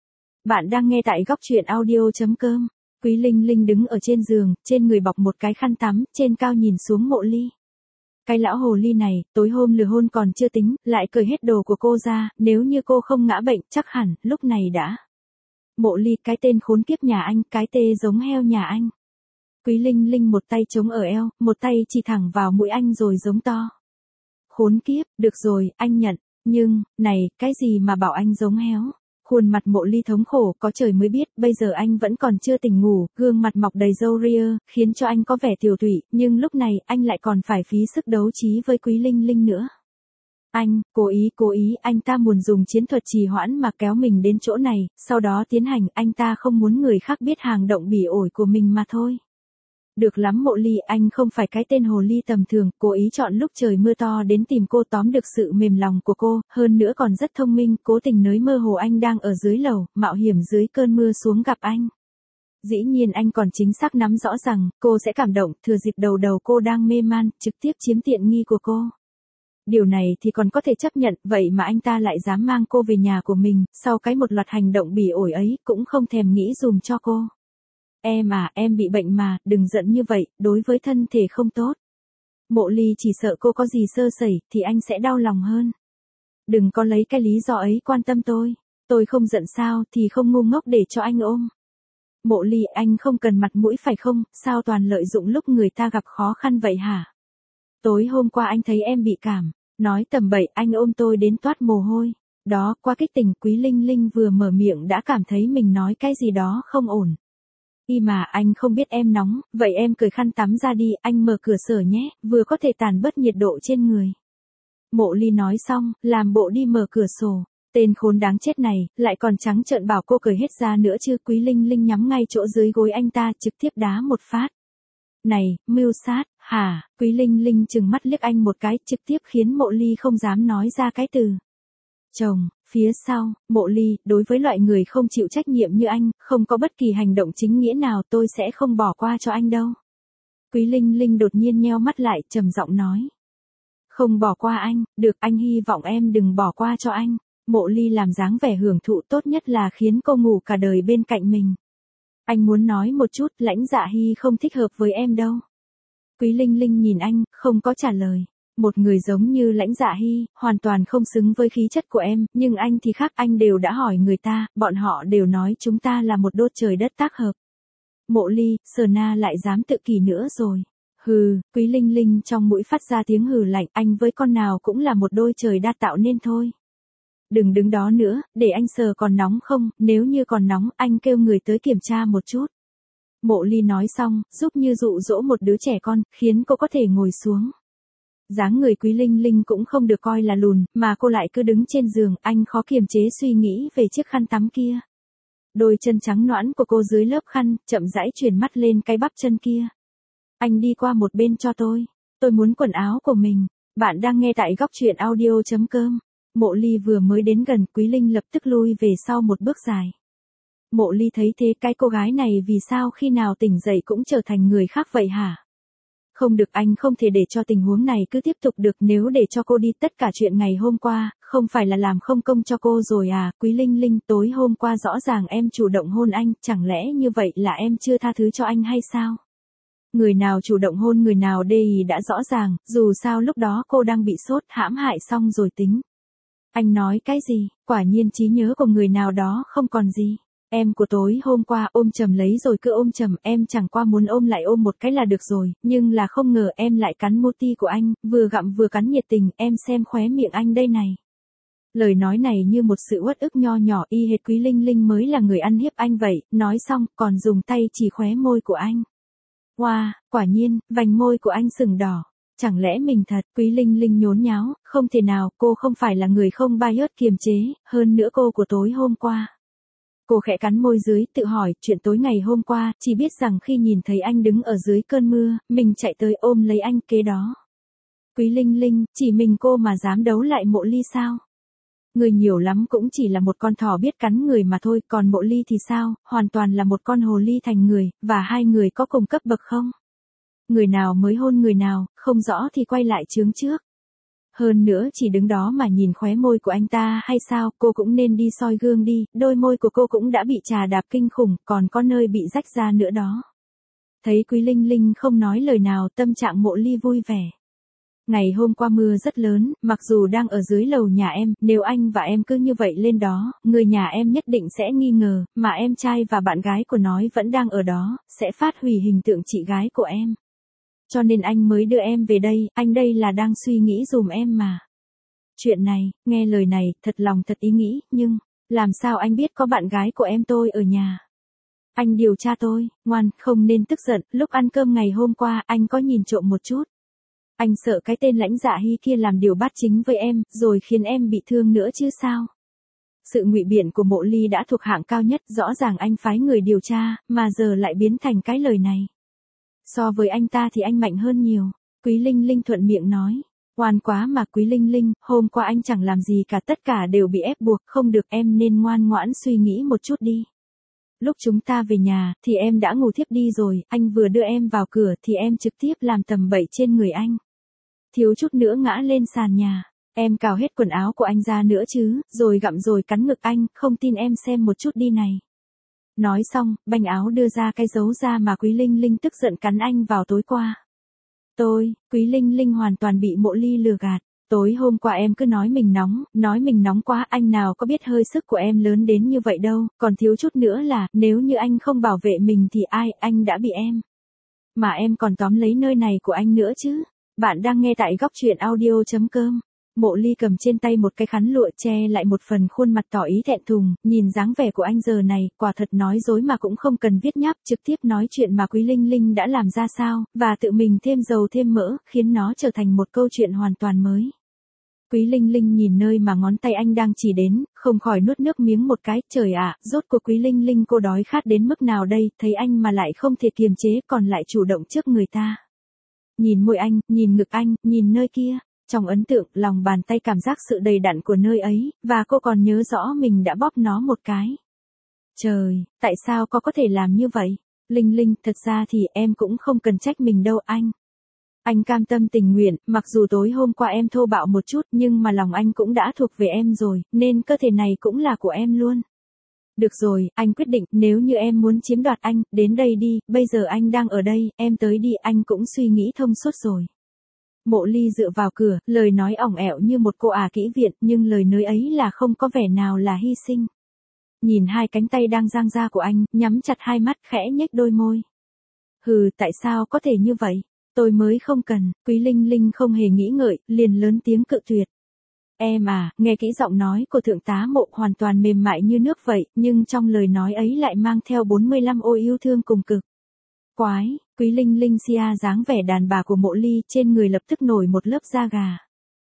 Bạn đang nghe tại góc truyện audio chấm com. Quý Linh Linh đứng ở trên giường, trên người bọc một cái khăn tắm, trên cao nhìn xuống Mộ Ly. Cái lão hồ ly này, tối hôm lừa hôn còn chưa tính, lại cởi hết đồ của cô ra, nếu như cô không ngã bệnh, chắc hẳn, lúc này đã. Mộ Ly, cái tên khốn kiếp nhà anh, cái tê giống heo nhà anh. Quý Linh Linh một tay chống ở eo, một tay chỉ thẳng vào mũi anh rồi giống to. Khốn kiếp, được rồi, anh nhận, nhưng, này, cái gì mà bảo anh giống héo? Khuôn mặt Mộ Ly thống khổ, có trời mới biết, bây giờ anh vẫn còn chưa tỉnh ngủ, gương mặt mọc đầy râu ria, khiến cho anh có vẻ tiều tụy, nhưng lúc này, anh lại còn phải phí sức đấu trí với Quý Linh Linh nữa. Anh, cố ý, cố ý, anh ta muốn dùng chiến thuật trì hoãn mà kéo mình đến chỗ này, sau đó tiến hành, anh ta không muốn người khác biết hàng động bỉ ổi của mình mà thôi. Được lắm Mộ Ly, anh không phải cái tên hồ ly tầm thường, cố ý chọn lúc trời mưa to đến tìm cô, tóm được sự mềm lòng của cô, hơn nữa còn rất thông minh, cố tình nới mơ hồ anh đang ở dưới lầu, mạo hiểm dưới cơn mưa xuống gặp anh. Dĩ nhiên anh còn chính xác nắm rõ rằng, cô sẽ cảm động, thừa dịp đầu đầu cô đang mê man, trực tiếp chiếm tiện nghi của cô. Điều này thì còn có thể chấp nhận, vậy mà anh ta lại dám mang cô về nhà của mình, sau cái một loạt hành động bỉ ổi ấy, cũng không thèm nghĩ dùm cho cô. Em à, em bị bệnh mà, đừng giận như vậy, đối với thân thể không tốt. Mộ Ly chỉ sợ cô có gì sơ sẩy, thì anh sẽ đau lòng hơn. Đừng có lấy cái lý do ấy quan tâm tôi. Tôi không giận sao, thì không ngu ngốc để cho anh ôm. Mộ Ly, anh không cần mặt mũi phải không, sao toàn lợi dụng lúc người ta gặp khó khăn vậy hả? Tối hôm qua anh thấy em bị cảm, nói tầm bậy, anh ôm tôi đến toát mồ hôi. Đó, quá kích tình, Quý Linh Linh vừa mở miệng đã cảm thấy mình nói cái gì đó không ổn. Y mà anh không biết em nóng, vậy em cởi khăn tắm ra đi, anh mở cửa sổ nhé, vừa có thể tàn bớt nhiệt độ trên người. Mộ Ly nói xong, làm bộ đi mở cửa sổ. Tên khốn đáng chết này, lại còn trắng trợn bảo cô cởi hết ra nữa chứ. Quý Linh Linh nhắm ngay chỗ dưới gối anh ta, trực tiếp đá một phát. Này, mưu sát, hả? Quý Linh Linh trừng mắt liếc anh một cái, trực tiếp khiến Mộ Ly không dám nói ra cái từ chồng. Phía sau, Mộ Ly, đối với loại người không chịu trách nhiệm như anh, không có bất kỳ hành động chính nghĩa nào, tôi sẽ không bỏ qua cho anh đâu. Quý Linh Linh đột nhiên nheo mắt lại, trầm giọng nói. Không bỏ qua anh, được, anh hy vọng em đừng bỏ qua cho anh. Mộ Ly làm dáng vẻ hưởng thụ, tốt nhất là khiến cô ngủ cả đời bên cạnh mình. Anh muốn nói một chút, Lãnh Dạ Hy không thích hợp với em đâu. Quý Linh Linh nhìn anh, không có trả lời. Một người giống như Lãnh Dạ Hy, hoàn toàn không xứng với khí chất của em, nhưng anh thì khác, anh đều đã hỏi người ta, bọn họ đều nói chúng ta là một đôi trời đất tác hợp. Mộ Ly, Sở Na lại dám tự kỷ nữa rồi. Hừ, Quý Linh Linh trong mũi phát ra tiếng hừ lạnh, anh với con nào cũng là một đôi trời đa tạo nên thôi. Đừng đứng đó nữa, để anh sờ còn nóng không, nếu như còn nóng, anh kêu người tới kiểm tra một chút. Mộ Ly nói xong, giúp như dụ dỗ một đứa trẻ con, khiến cô có thể ngồi xuống. Dáng người Quý Linh Linh cũng không được coi là lùn, mà cô lại cứ đứng trên giường, anh khó kiềm chế suy nghĩ về chiếc khăn tắm kia. Đôi chân trắng nõn của cô dưới lớp khăn, chậm rãi chuyển mắt lên cái bắp chân kia. Anh đi qua một bên cho tôi. Tôi muốn quần áo của mình. Bạn đang nghe tại góc truyện audio chấm com. Mộ Ly vừa mới đến gần, Quý Linh lập tức lui về sau một bước dài. Mộ Ly thấy thế, cái cô gái này vì sao khi nào tỉnh dậy cũng trở thành người khác vậy hả? Không được, anh không thể để cho tình huống này cứ tiếp tục được, nếu để cho cô đi tất cả chuyện ngày hôm qua, không phải là làm không công cho cô rồi à? Quý Linh Linh, tối hôm qua rõ ràng em chủ động hôn anh, chẳng lẽ như vậy là em chưa tha thứ cho anh hay sao? Người nào chủ động hôn người nào đây đã rõ ràng, dù sao lúc đó cô đang bị sốt, hãm hại xong rồi tính. Anh nói cái gì, quả nhiên trí nhớ của người nào đó không còn gì. Em của tối hôm qua ôm chầm lấy rồi cứ ôm chầm, em chẳng qua muốn ôm lại ôm một cái là được rồi, nhưng là không ngờ em lại cắn mô ti của anh, vừa gặm vừa cắn nhiệt tình, em xem khóe miệng anh đây này. Lời nói này như một sự uất ức nho nhỏ, y hệt Quý Linh Linh mới là người ăn hiếp anh vậy, nói xong, còn dùng tay chỉ khóe môi của anh. Wow, quả nhiên, vành môi của anh sừng đỏ. Chẳng lẽ mình thật? Quý Linh Linh nhốn nháo, không thể nào, cô không phải là người không bias kiềm chế, hơn nữa cô của tối hôm qua. Cô khẽ cắn môi dưới, tự hỏi, chuyện tối ngày hôm qua, chỉ biết rằng khi nhìn thấy anh đứng ở dưới cơn mưa, mình chạy tới ôm lấy anh, kế đó. Quý Linh Linh, chỉ mình cô mà dám đấu lại Mộ Ly sao? Người nhiều lắm cũng chỉ là một con thỏ biết cắn người mà thôi, còn Mộ Ly thì sao, hoàn toàn là một con hồ ly thành người, và hai người có cùng cấp bậc không? Người nào mới hôn người nào, không rõ thì quay lại chướng trước. Hơn nữa chỉ đứng đó mà nhìn khóe môi của anh ta hay sao, cô cũng nên đi soi gương đi, đôi môi của cô cũng đã bị trà đạp kinh khủng, còn có nơi bị rách ra nữa đó. Thấy Quý Linh Linh không nói lời nào, tâm trạng Mộ Ly vui vẻ. Ngày hôm qua mưa rất lớn, mặc dù đang ở dưới lầu nhà em, nếu anh và em cứ như vậy lên đó, người nhà em nhất định sẽ nghi ngờ, mà em trai và bạn gái của nói vẫn đang ở đó, sẽ phát hủy hình tượng chị gái của em. Cho nên anh mới đưa em về đây, anh đây là đang suy nghĩ dùm em mà. Chuyện này, nghe lời này, thật lòng thật ý nghĩ, nhưng, làm sao anh biết có bạn gái của em tôi ở nhà? Anh điều tra tôi, ngoan, không nên tức giận, lúc ăn cơm ngày hôm qua, anh có nhìn trộm một chút. Anh sợ cái tên lãnh dạ hy kia làm điều bát chính với em, rồi khiến em bị thương nữa chứ sao? Sự ngụy biện của Mộ Ly đã thuộc hạng cao nhất, rõ ràng anh phái người điều tra, mà giờ lại biến thành cái lời này. So với anh ta thì anh mạnh hơn nhiều. Quý Linh Linh thuận miệng nói. Oan quá mà Quý Linh Linh, hôm qua anh chẳng làm gì cả, tất cả đều bị ép buộc, không được, em nên ngoan ngoãn suy nghĩ một chút đi. Lúc chúng ta về nhà, thì em đã ngủ thiếp đi rồi, anh vừa đưa em vào cửa thì em trực tiếp làm tầm bậy trên người anh. Thiếu chút nữa ngã lên sàn nhà, em cào hết quần áo của anh ra nữa chứ, rồi gặm rồi cắn ngực anh, không tin em xem một chút đi này. Nói xong, banh áo đưa ra cái dấu ra mà Quý Linh Linh tức giận cắn anh vào tối qua. Tôi, Quý Linh Linh hoàn toàn bị Mộ Ly lừa gạt. Tối hôm qua em cứ nói mình nóng, nói mình nóng quá, anh nào có biết hơi sức của em lớn đến như vậy đâu, còn thiếu chút nữa là, nếu như anh không bảo vệ mình thì ai, anh đã bị em. Mà em còn tóm lấy nơi này của anh nữa chứ. Bạn đang nghe tại góc truyện audio chấm com. Mộ Ly cầm trên tay một cái khăn lụa che lại một phần khuôn mặt tỏ ý thẹn thùng, nhìn dáng vẻ của anh giờ này, quả thật nói dối mà cũng không cần viết nháp, trực tiếp nói chuyện mà Quý Linh Linh đã làm ra sao, và tự mình thêm dầu thêm mỡ, khiến nó trở thành một câu chuyện hoàn toàn mới. Quý Linh Linh nhìn nơi mà ngón tay anh đang chỉ đến, không khỏi nuốt nước miếng một cái, trời ạ, rốt cuộc Quý Linh Linh cô đói khát đến mức nào đây, thấy anh mà lại không thể kiềm chế, còn lại chủ động trước người ta. Nhìn môi anh, nhìn ngực anh, nhìn nơi kia. Trong ấn tượng, lòng bàn tay cảm giác sự đầy đặn của nơi ấy, và cô còn nhớ rõ mình đã bóp nó một cái. Trời, tại sao có có thể làm như vậy? Linh Linh, thật ra thì em cũng không cần trách mình đâu anh. Anh cam tâm tình nguyện, mặc dù tối hôm qua em thô bạo một chút, nhưng mà lòng anh cũng đã thuộc về em rồi, nên cơ thể này cũng là của em luôn. Được rồi, anh quyết định, nếu như em muốn chiếm đoạt anh, đến đây đi, bây giờ anh đang ở đây, em tới đi, anh cũng suy nghĩ thông suốt rồi. Mộ Ly dựa vào cửa, lời nói ỏng ẻo như một cô ả kỹ viện, nhưng lời nói ấy là không có vẻ nào là hy sinh. Nhìn hai cánh tay đang dang ra của anh, nhắm chặt hai mắt, khẽ nhếch đôi môi. Hừ, tại sao có thể như vậy? Tôi mới không cần. Quý Linh Linh không hề nghĩ ngợi, liền lớn tiếng cự tuyệt. Em à, nghe kỹ giọng nói của thượng tá Mộ hoàn toàn mềm mại như nước vậy, nhưng trong lời nói ấy lại mang theo bốn mươi lăm ô yêu thương cùng cực. Quái, Quý Linh Linh xia dáng vẻ đàn bà của Mộ Ly, trên người lập tức nổi một lớp da gà.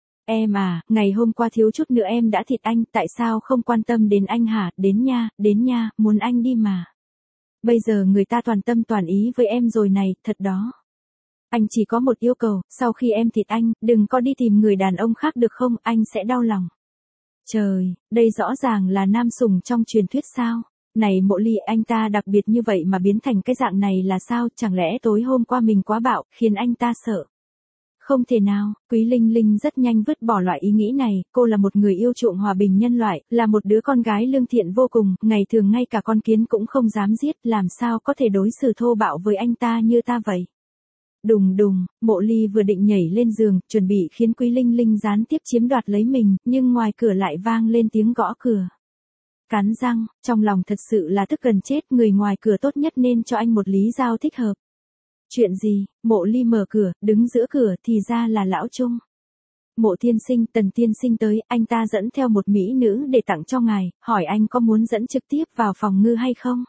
Em à, ngày hôm qua thiếu chút nữa em đã thịt anh, tại sao không quan tâm đến anh hả? Đến nha, đến nha, muốn anh đi mà. Bây giờ người ta toàn tâm toàn ý với em rồi này, thật đó. Anh chỉ có một yêu cầu, sau khi em thịt anh, đừng có đi tìm người đàn ông khác được không, anh sẽ đau lòng. Trời, đây rõ ràng là nam sủng trong truyền thuyết sao? Này Mộ Ly, anh ta đặc biệt như vậy mà biến thành cái dạng này là sao, chẳng lẽ tối hôm qua mình quá bạo, khiến anh ta sợ? Không thể nào, Quý Linh Linh rất nhanh vứt bỏ loại ý nghĩ này, cô là một người yêu chuộng hòa bình nhân loại, là một đứa con gái lương thiện vô cùng, ngày thường ngay cả con kiến cũng không dám giết, làm sao có thể đối xử thô bạo với anh ta như ta vậy? Đùng đùng, Mộ Ly vừa định nhảy lên giường, chuẩn bị khiến Quý Linh Linh gián tiếp chiếm đoạt lấy mình, nhưng ngoài cửa lại vang lên tiếng gõ cửa. Cắn răng, trong lòng thật sự là tức gần chết, người ngoài cửa tốt nhất nên cho anh một lý do thích hợp. Chuyện gì? Mộ Ly mở cửa, đứng giữa cửa thì ra là Lão Trung. Mộ tiên sinh, Tần tiên sinh tới, anh ta dẫn theo một mỹ nữ để tặng cho ngài, hỏi anh có muốn dẫn trực tiếp vào phòng ngư hay không?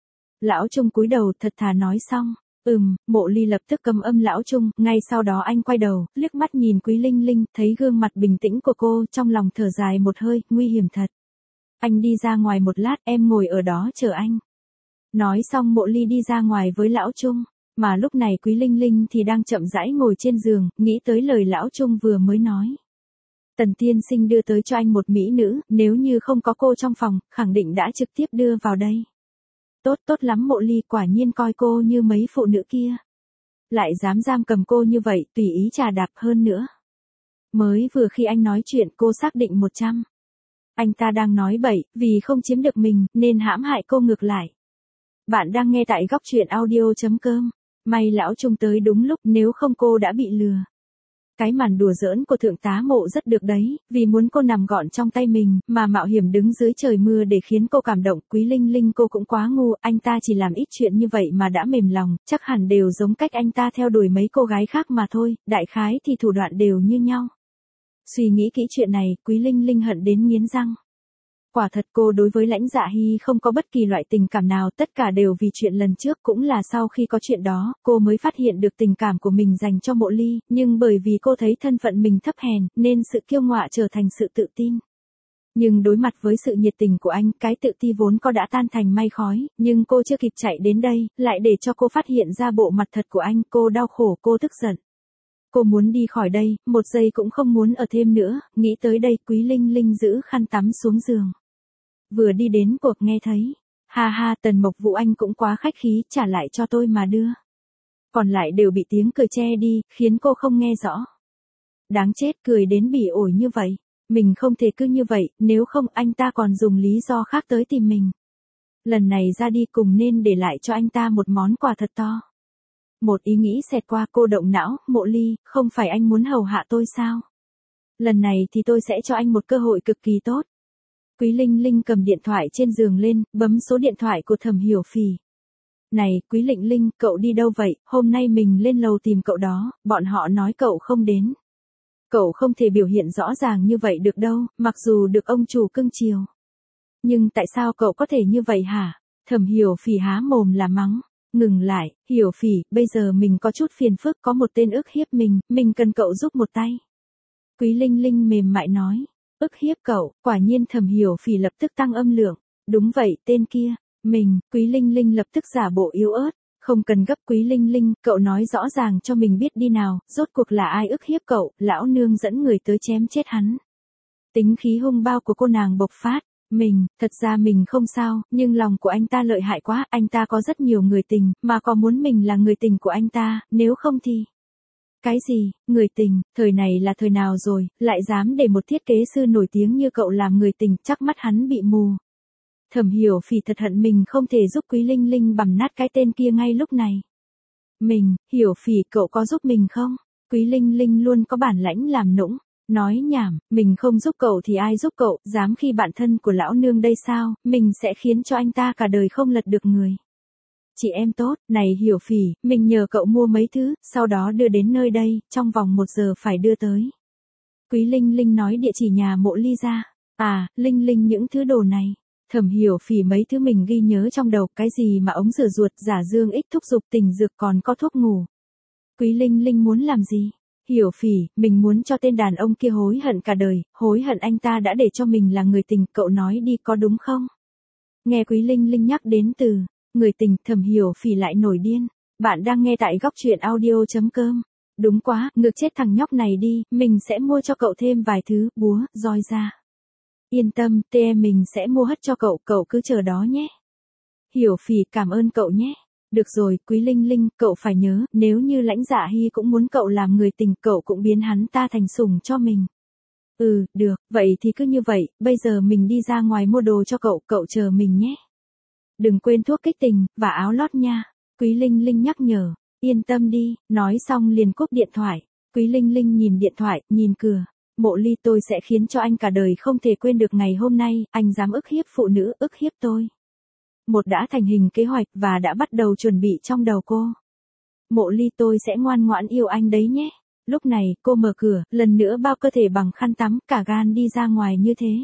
Lão Trung cúi đầu thật thà nói xong. Ừm, Mộ Ly lập tức cầm âm Lão Trung, ngay sau đó anh quay đầu, liếc mắt nhìn Quý Linh Linh, thấy gương mặt bình tĩnh của cô, trong lòng thở dài một hơi, nguy hiểm thật. Anh đi ra ngoài một lát, em ngồi ở đó chờ anh. Nói xong Mộ Ly đi ra ngoài với Lão Trung, mà lúc này Quý Linh Linh thì đang chậm rãi ngồi trên giường, nghĩ tới lời Lão Trung vừa mới nói. Tần tiên sinh đưa tới cho anh một mỹ nữ, nếu như không có cô trong phòng, khẳng định đã trực tiếp đưa vào đây. Tốt, tốt lắm Mộ Ly, quả nhiên coi cô như mấy phụ nữ kia. Lại dám giam cầm cô như vậy, tùy ý trà đạp hơn nữa. Mới vừa khi anh nói chuyện cô xác định một trăm. Anh ta đang nói bậy, vì không chiếm được mình, nên hãm hại cô ngược lại. Bạn đang nghe tại góc truyện audio chấm com. May Lão Trung tới đúng lúc, nếu không cô đã bị lừa. Cái màn đùa giỡn của thượng tá Mộ rất được đấy, vì muốn cô nằm gọn trong tay mình, mà mạo hiểm đứng dưới trời mưa để khiến cô cảm động. Quý Linh Linh cô cũng quá ngu, anh ta chỉ làm ít chuyện như vậy mà đã mềm lòng, chắc hẳn đều giống cách anh ta theo đuổi mấy cô gái khác mà thôi, đại khái thì thủ đoạn đều như nhau. Suy nghĩ kỹ chuyện này, Quý Linh Linh hận đến nghiến răng. quả thật cô đối với Lãnh Dạ Hy không có bất kỳ loại tình cảm nào, tất cả đều vì chuyện lần trước, cũng là sau khi có chuyện đó, cô mới phát hiện được tình cảm của mình dành cho Mộ Ly, nhưng bởi vì cô thấy thân phận mình thấp hèn, nên sự kiêu ngạo trở thành sự tự tin. Nhưng đối mặt với sự nhiệt tình của anh, cái tự ti vốn có đã tan thành mây khói, nhưng cô chưa kịp chạy đến đây, lại để cho cô phát hiện ra bộ mặt thật của anh, cô đau khổ, cô tức giận. Cô muốn đi khỏi đây, một giây cũng không muốn ở thêm nữa, nghĩ tới đây Quý Linh Linh giữ khăn tắm xuống giường. Vừa đi đến cuộc nghe thấy, ha ha Tần Mộc Vũ anh cũng quá khách khí, trả lại cho tôi mà đưa. Còn lại đều bị tiếng cười che đi, khiến cô không nghe rõ. Đáng chết, cười đến bỉ ổi như vậy. Mình không thể cứ như vậy, nếu không anh ta còn dùng lý do khác tới tìm mình. Lần này ra đi cùng nên để lại cho anh ta một món quà thật to. Một ý nghĩ xẹt qua, cô động não, Mộ Ly, không phải anh muốn hầu hạ tôi sao? Lần này thì tôi sẽ cho anh một cơ hội cực kỳ tốt. Quý Linh Linh cầm điện thoại trên giường lên, bấm số điện thoại của Thẩm Hiểu Phỉ. Này, Quý Linh Linh, cậu đi đâu vậy? Hôm nay mình lên lầu tìm cậu đó, bọn họ nói cậu không đến. Cậu không thể biểu hiện rõ ràng như vậy được đâu, mặc dù được ông chủ cưng chiều. Nhưng tại sao cậu có thể như vậy hả? Thẩm Hiểu Phỉ há mồm là mắng. Ngừng lại, Hiểu Phỉ, bây giờ mình có chút phiền phức, có một tên ức hiếp mình, mình cần cậu giúp một tay. Quý Linh Linh mềm mại nói. Ức hiếp cậu, quả nhiên Thẩm Hiểu Phỉ lập tức tăng âm lượng. Đúng vậy, tên kia. Mình, Quý Linh Linh lập tức giả bộ yếu ớt. Không cần gấp Quý Linh Linh, cậu nói rõ ràng cho mình biết đi nào, rốt cuộc là ai ức hiếp cậu, lão nương dẫn người tới chém chết hắn. Tính khí hung bao của cô nàng bộc phát. Mình, thật ra mình không sao, nhưng lòng của anh ta lợi hại quá, anh ta có rất nhiều người tình, mà có muốn mình là người tình của anh ta, nếu không thì... Cái gì, người tình, thời này là thời nào rồi, lại dám để một thiết kế sư nổi tiếng như cậu làm người tình, chắc mắt hắn bị mù. Thẩm Hiểu Phỉ thật hận mình không thể giúp Quý Linh Linh bằm nát cái tên kia ngay lúc này. Mình, Hiểu Phỉ, cậu có giúp mình không? Quý Linh Linh luôn có bản lãnh làm nũng. Nói nhảm, mình không giúp cậu thì ai giúp cậu, dám khi bạn thân của lão nương đây sao, mình sẽ khiến cho anh ta cả đời không lật được người. Chị em tốt, này Hiểu Phỉ, mình nhờ cậu mua mấy thứ, sau đó đưa đến nơi đây, trong vòng một giờ phải đưa tới. Quý Linh Linh nói địa chỉ nhà Mộ Ly ra. À, Linh Linh những thứ đồ này. Thẩm Hiểu Phỉ mấy thứ mình ghi nhớ trong đầu, cái gì mà ống rửa ruột, giả dương ích thúc dục tình dược, còn có thuốc ngủ. Quý Linh Linh muốn làm gì? Hiểu Phỉ, mình muốn cho tên đàn ông kia hối hận cả đời, hối hận anh ta đã để cho mình là người tình, cậu nói đi có đúng không? Nghe Quý Linh Linh nhắc đến từ người tình, Thẩm Hiểu Phỉ lại nổi điên. Bạn đang nghe tại góc truyện audio chấm com. Đúng quá, ngược chết thằng nhóc này đi, mình sẽ mua cho cậu thêm vài thứ, búa, roi ra. Yên tâm, tê em mình sẽ mua hết cho cậu, cậu cứ chờ đó nhé. Hiểu Phỉ, cảm ơn cậu nhé. Được rồi, Quý Linh Linh, cậu phải nhớ, nếu như Lãnh Dạ Hy cũng muốn cậu làm người tình, cậu cũng biến hắn ta thành sủng cho mình. Ừ, được, vậy thì cứ như vậy, bây giờ mình đi ra ngoài mua đồ cho cậu, cậu chờ mình nhé. Đừng quên thuốc kích tình, và áo lót nha. Quý Linh Linh nhắc nhở, yên tâm đi, nói xong liền cúp điện thoại. Quý Linh Linh nhìn điện thoại, nhìn cửa. Mộ Ly, tôi sẽ khiến cho anh cả đời không thể quên được ngày hôm nay, anh dám ức hiếp phụ nữ, ức hiếp tôi. Một đã thành hình kế hoạch và đã bắt đầu chuẩn bị trong đầu cô. Mộ Ly, tôi sẽ ngoan ngoãn yêu anh đấy nhé. Lúc này, cô mở cửa, lần nữa bao cơ thể bằng khăn tắm, cả gan đi ra ngoài như thế.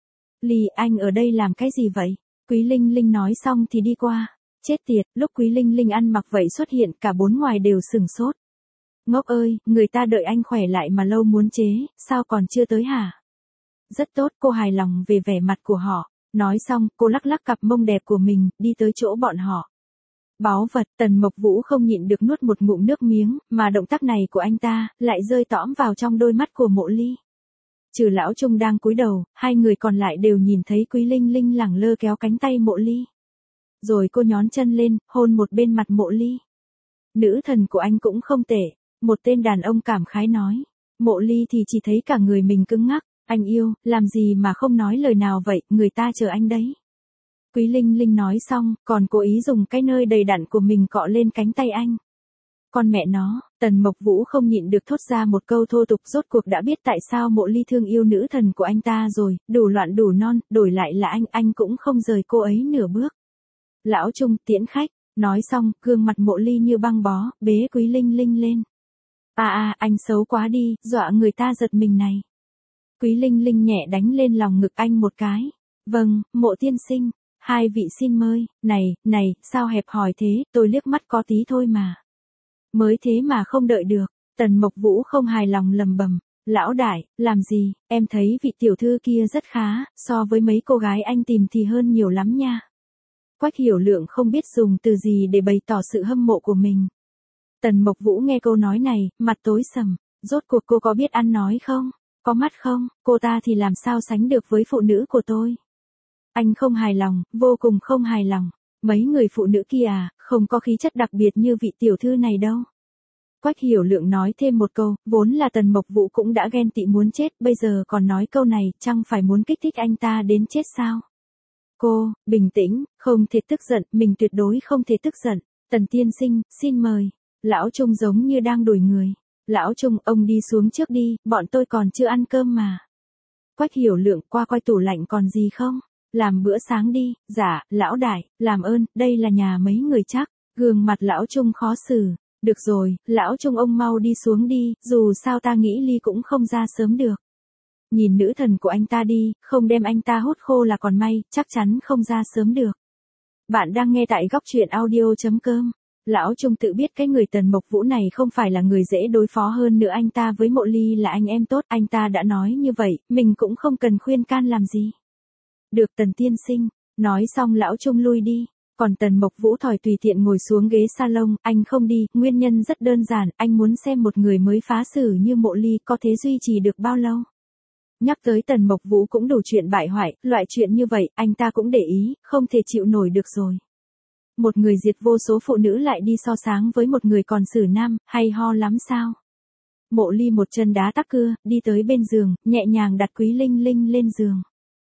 Ly, anh ở đây làm cái gì vậy? Quý Linh Linh nói xong thì đi qua. Chết tiệt, lúc Quý Linh Linh ăn mặc vậy xuất hiện, cả bốn ngoài đều sửng sốt. Ngốc ơi, người ta đợi anh khỏe lại mà lâu muốn chế, sao còn chưa tới hả? Rất tốt, cô hài lòng về vẻ mặt của họ. Nói xong, cô lắc lắc cặp mông đẹp của mình, đi tới chỗ bọn họ. Báu vật, Tần Mộc Vũ không nhịn được nuốt một ngụm nước miếng, mà động tác này của anh ta, lại rơi tõm vào trong đôi mắt của Mộ Ly. Trừ lão Trung đang cúi đầu, hai người còn lại đều nhìn thấy Quý Linh Linh lẳng lơ kéo cánh tay Mộ Ly. Rồi cô nhón chân lên, hôn một bên mặt Mộ Ly. Nữ thần của anh cũng không tệ, một tên đàn ông cảm khái nói. Mộ Ly thì chỉ thấy cả người mình cứng ngắc. Anh yêu, làm gì mà không nói lời nào vậy, người ta chờ anh đấy. Quý Linh Linh nói xong, còn cố ý dùng cái nơi đầy đặn của mình cọ lên cánh tay anh. Con mẹ nó, Tần Mộc Vũ không nhịn được thốt ra một câu thô tục, rốt cuộc đã biết tại sao Mộ Ly thương yêu nữ thần của anh ta rồi, đủ loạn đủ non, đổi lại là anh, anh cũng không rời cô ấy nửa bước. Lão Trung, tiễn khách, nói xong, gương mặt Mộ Ly như băng bó, bế Quý Linh Linh lên. À à, anh xấu quá đi, dọa người ta giật mình này. Quý Linh Linh nhẹ đánh lên lòng ngực anh một cái. Vâng, Mộ tiên sinh, hai vị xin mời, này, này, sao hẹp hòi thế, tôi liếc mắt có tí thôi mà. Mới thế mà không đợi được, Tần Mộc Vũ không hài lòng lầm bầm, lão đại, làm gì, em thấy vị tiểu thư kia rất khá, so với mấy cô gái anh tìm thì hơn nhiều lắm nha. Quách Hiểu Lượng không biết dùng từ gì để bày tỏ sự hâm mộ của mình. Tần Mộc Vũ nghe câu nói này, mặt tối sầm, rốt cuộc cô có biết ăn nói không, có mắt không, cô ta thì làm sao sánh được với phụ nữ của tôi. Anh không hài lòng, vô cùng không hài lòng, mấy người phụ nữ kia à, không có khí chất đặc biệt như vị tiểu thư này đâu. Quách Hiểu Lượng nói thêm một câu, vốn là Tần Mộc Vũ cũng đã ghen tị muốn chết, bây giờ còn nói câu này, chẳng phải muốn kích thích anh ta đến chết sao? Cô, bình tĩnh, không thể tức giận, mình tuyệt đối không thể tức giận. Tần tiên sinh, xin mời. Lão Trung giống như đang đuổi người. Lão Trung, ông đi xuống trước đi, bọn tôi còn chưa ăn cơm mà. Quách Hiểu Lượng, qua coi tủ lạnh còn gì không? Làm bữa sáng đi. Dạ, lão đại, làm ơn, đây là nhà mấy người chắc. Gương mặt lão Trung khó xử. Được rồi, lão Trung ông mau đi xuống đi, dù sao ta nghĩ Ly cũng không ra sớm được. Nhìn nữ thần của anh ta đi, không đem anh ta hút khô là còn may, chắc chắn không ra sớm được. Bạn đang nghe tại góc truyện audio.com. Lão Trung tự biết cái người Tần Mộc Vũ này không phải là người dễ đối phó, hơn nữa anh ta với Mộ Ly là anh em tốt, anh ta đã nói như vậy, mình cũng không cần khuyên can làm gì. Được Tần tiên sinh, nói xong lão Trung lui đi. Còn Tần Mộc Vũ thỏi tùy tiện ngồi xuống ghế salon, anh không đi, nguyên nhân rất đơn giản, anh muốn xem một người mới phá xử như Mộ Ly có thể duy trì được bao lâu. Nhắc tới Tần Mộc Vũ cũng đủ chuyện bại hoại, loại chuyện như vậy, anh ta cũng để ý, không thể chịu nổi được rồi. Một người diệt vô số phụ nữ lại đi so sáng với một người còn xử nam, hay ho lắm sao? Mộ Ly một chân đá tắc cưa, đi tới bên giường, nhẹ nhàng đặt Quý Linh Linh lên giường.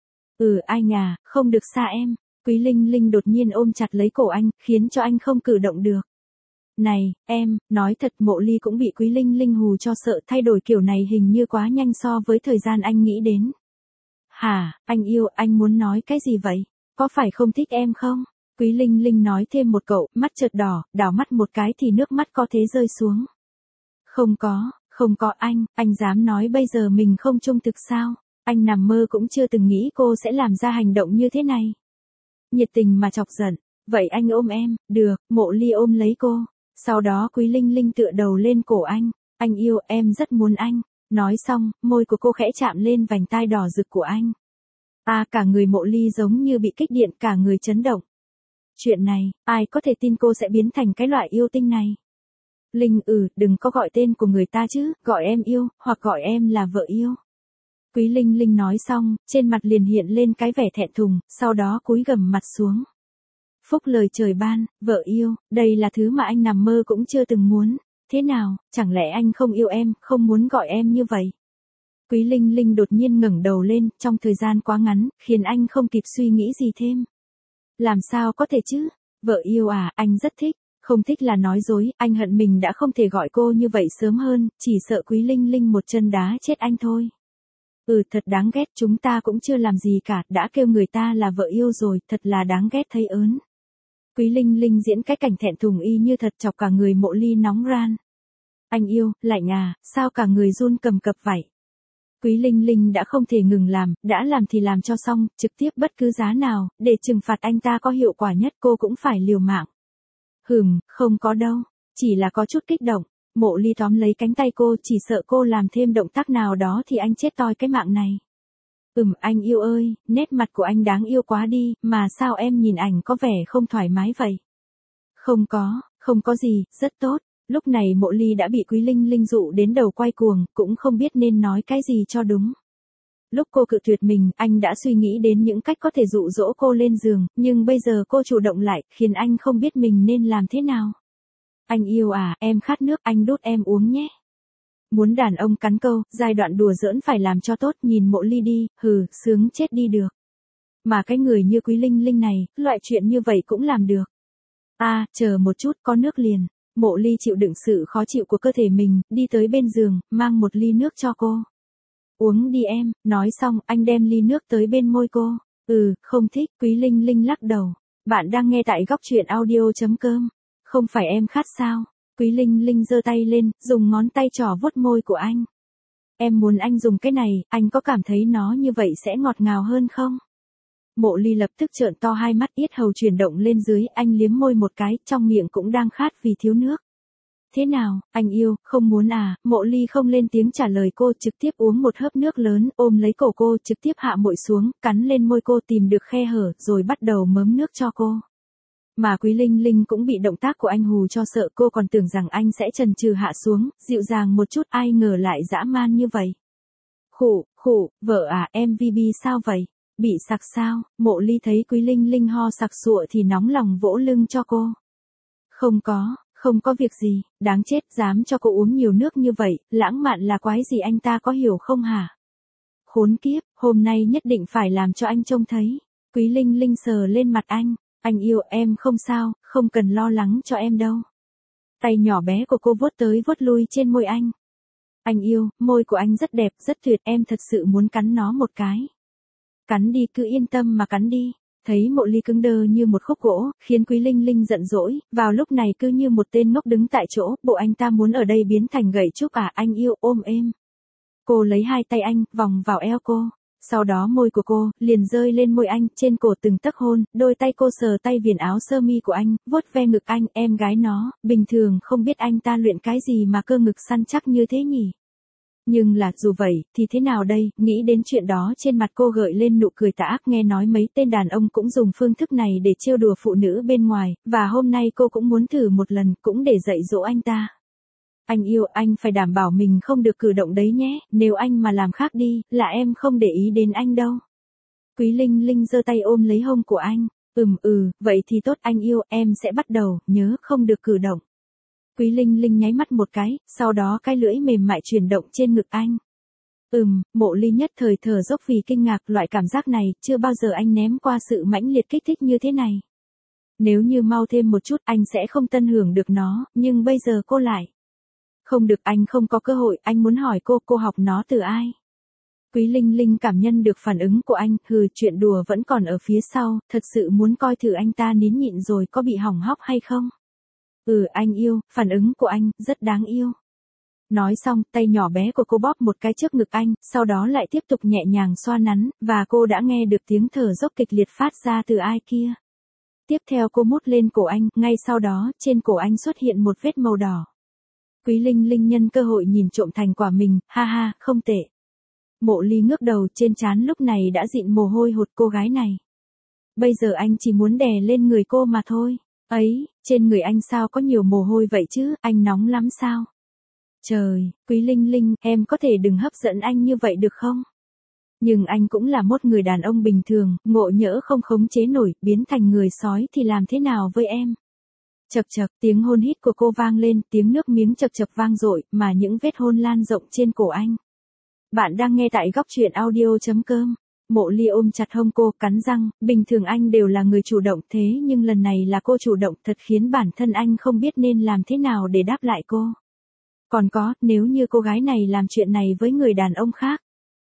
Ừ anh à, không được xa em. Quý Linh Linh đột nhiên ôm chặt lấy cổ anh, khiến cho anh không cử động được. Này, em, nói thật Mộ Ly cũng bị Quý Linh Linh hù cho sợ, thay đổi kiểu này hình như quá nhanh so với thời gian anh nghĩ đến. Hả, anh yêu, anh muốn nói cái gì vậy? Có phải không thích em không? Quý Linh Linh nói thêm một câu, mắt chợt đỏ, đảo mắt một cái thì nước mắt có thế rơi xuống. Không có, không có anh, anh dám nói bây giờ mình không trung thực sao? Anh nằm mơ cũng chưa từng nghĩ cô sẽ làm ra hành động như thế này. Nhiệt tình mà chọc giận, vậy anh ôm em, được, Mộ Ly ôm lấy cô. Sau đó Quý Linh Linh tựa đầu lên cổ anh, anh yêu, em rất muốn anh. Nói xong, môi của cô khẽ chạm lên vành tai đỏ rực của anh. À, cả người Mộ Ly giống như bị kích điện, cả người chấn động. Chuyện này, ai có thể tin cô sẽ biến thành cái loại yêu tinh này? Linh ừ, đừng có gọi tên của người ta chứ, gọi em yêu, hoặc gọi em là vợ yêu. Quý Linh Linh nói xong, trên mặt liền hiện lên cái vẻ thẹn thùng, sau đó cúi gằm mặt xuống. Phúc lời trời ban, vợ yêu, đây là thứ mà anh nằm mơ cũng chưa từng muốn. Thế nào, chẳng lẽ anh không yêu em, không muốn gọi em như vậy? Quý Linh Linh đột nhiên ngẩng đầu lên, trong thời gian quá ngắn, khiến anh không kịp suy nghĩ gì thêm. Làm sao có thể chứ? Vợ yêu à, anh rất thích. Không thích là nói dối, anh hận mình đã không thể gọi cô như vậy sớm hơn, chỉ sợ Quý Linh Linh một chân đá chết anh thôi. Ừ, thật đáng ghét, chúng ta cũng chưa làm gì cả, đã kêu người ta là vợ yêu rồi, thật là đáng ghét thấy ớn. Quý Linh Linh diễn cái cảnh thẹn thùng y như thật, chọc cả người Mộ Ly nóng ran. Anh yêu, lạnh à, sao cả người run cầm cập vậy? Quý Linh Linh đã không thể ngừng làm, đã làm thì làm cho xong, trực tiếp bất cứ giá nào, để trừng phạt anh ta có hiệu quả nhất cô cũng phải liều mạng. Hừm, không có đâu, chỉ là có chút kích động. Mộ Ly tóm lấy cánh tay cô, chỉ sợ cô làm thêm động tác nào đó thì anh chết toi cái mạng này. Ừm, anh yêu ơi, nét mặt của anh đáng yêu quá đi, mà sao em nhìn ảnh có vẻ không thoải mái vậy? Không có, không có gì, rất tốt. Lúc này Mộ Ly đã bị Quý Linh Linh dụ đến đầu quay cuồng, cũng không biết nên nói cái gì cho đúng. Lúc cô cự tuyệt mình, anh đã suy nghĩ đến những cách có thể dụ dỗ cô lên giường, nhưng bây giờ cô chủ động lại, khiến anh không biết mình nên làm thế nào. Anh yêu à, em khát nước, anh đút em uống nhé. Muốn đàn ông cắn câu, giai đoạn đùa giỡn phải làm cho tốt, nhìn Mộ Ly đi, hừ, sướng chết đi được. Mà cái người như Quý Linh Linh này, loại chuyện như vậy cũng làm được. À, chờ một chút, có nước liền. Mộ Ly chịu đựng sự khó chịu của cơ thể mình, đi tới bên giường, mang một ly nước cho cô. Uống đi em, nói xong, anh đem ly nước tới bên môi cô. Ừ, không thích, Quý Linh Linh lắc đầu. Bạn đang nghe tại góc truyện audio.com. Không phải em khát sao? Quý Linh Linh giơ tay lên, dùng ngón tay trỏ vuốt môi của anh. Em muốn anh dùng cái này, anh có cảm thấy nó như vậy sẽ ngọt ngào hơn không? Mộ Ly lập tức trợn to hai mắt, yết hầu chuyển động lên dưới, anh liếm môi một cái, trong miệng cũng đang khát vì thiếu nước. Thế nào, anh yêu, không muốn à? Mộ Ly không lên tiếng trả lời cô, trực tiếp uống một hớp nước lớn, ôm lấy cổ cô, trực tiếp hạ mội xuống, cắn lên môi cô, tìm được khe hở, rồi bắt đầu mớm nước cho cô. Mà Quý Linh Linh cũng bị động tác của anh hù cho sợ, cô còn tưởng rằng anh sẽ chần chừ hạ xuống, dịu dàng một chút, ai ngờ lại dã man như vậy. Khụ, khụ, vợ à, em vê bê sao vậy? Bị sặc sao? Mộ Ly thấy Quý Linh Linh ho sặc sụa thì nóng lòng vỗ lưng cho cô. Không có, không có việc gì, đáng chết, dám cho cô uống nhiều nước như vậy, lãng mạn là quái gì anh ta có hiểu không hả? Khốn kiếp, hôm nay nhất định phải làm cho anh trông thấy. Quý Linh Linh sờ lên mặt anh, anh yêu, em không sao, không cần lo lắng cho em đâu. Tay nhỏ bé của cô vuốt tới vuốt lui trên môi anh. Anh yêu, môi của anh rất đẹp, rất tuyệt, em thật sự muốn cắn nó một cái. Cắn đi, cứ yên tâm mà cắn đi. Thấy Mộ Ly cứng đơ như một khúc gỗ, khiến Quý Linh Linh giận dỗi, vào lúc này cứ như một tên ngốc đứng tại chỗ, bộ anh ta muốn ở đây biến thành gậy trúc à, anh yêu, ôm êm. Cô lấy hai tay anh, vòng vào eo cô. Sau đó môi của cô, liền rơi lên môi anh, trên cổ từng tấc hôn, đôi tay cô sờ tay viền áo sơ mi của anh, vuốt ve ngực anh, em gái nó, bình thường không biết anh ta luyện cái gì mà cơ ngực săn chắc như thế nhỉ. Nhưng là, dù vậy, thì thế nào đây, nghĩ đến chuyện đó trên mặt cô gợi lên nụ cười tà ác, nghe nói mấy tên đàn ông cũng dùng phương thức này để trêu đùa phụ nữ bên ngoài, và hôm nay cô cũng muốn thử một lần, cũng để dạy dỗ anh ta. Anh yêu, anh phải đảm bảo mình không được cử động đấy nhé, nếu anh mà làm khác đi, là em không để ý đến anh đâu. Quý Linh Linh giơ tay ôm lấy hông của anh, ừm ừ, vậy thì tốt anh yêu, em sẽ bắt đầu, nhớ không được cử động. Quý Linh Linh nháy mắt một cái, sau đó cái lưỡi mềm mại chuyển động trên ngực anh. Ừm, Mộ Ly nhất thời thở dốc vì kinh ngạc, loại cảm giác này, chưa bao giờ anh ném qua sự mãnh liệt kích thích như thế này. Nếu như mau thêm một chút anh sẽ không tận hưởng được nó, nhưng bây giờ cô lại. Không được, anh không có cơ hội, anh muốn hỏi cô, cô học nó từ ai? Quý Linh Linh cảm nhận được phản ứng của anh, hừ, chuyện đùa vẫn còn ở phía sau, thật sự muốn coi thử anh ta nín nhịn rồi có bị hỏng hóc hay không? Ừ anh yêu, phản ứng của anh, rất đáng yêu. Nói xong, tay nhỏ bé của cô bóp một cái trước ngực anh, sau đó lại tiếp tục nhẹ nhàng xoa nắn, và cô đã nghe được tiếng thở dốc kịch liệt phát ra từ ai kia. Tiếp theo cô mút lên cổ anh, ngay sau đó, trên cổ anh xuất hiện một vết màu đỏ. Quý Linh Linh nhân cơ hội nhìn trộm thành quả mình, ha ha, không tệ. Mộ Ly ngước đầu, trên trán lúc này đã dịn mồ hôi hột cô gái này. Bây giờ anh chỉ muốn đè lên người cô mà thôi. Ấy, trên người anh sao có nhiều mồ hôi vậy chứ, anh nóng lắm sao? Trời, Quý Linh Linh, em có thể đừng hấp dẫn anh như vậy được không? Nhưng anh cũng là một người đàn ông bình thường, ngộ nhỡ không khống chế nổi, biến thành người sói thì làm thế nào với em? Chậc chậc, tiếng hôn hít của cô vang lên, tiếng nước miếng chậc chậc vang dội, mà những vết hôn lan rộng trên cổ anh. Bạn đang nghe tại góc truyện audio chấm com. Mộ Ly ôm chặt hông cô, cắn răng, bình thường anh đều là người chủ động thế nhưng lần này là cô chủ động, thật khiến bản thân anh không biết nên làm thế nào để đáp lại cô. Còn có, nếu như cô gái này làm chuyện này với người đàn ông khác.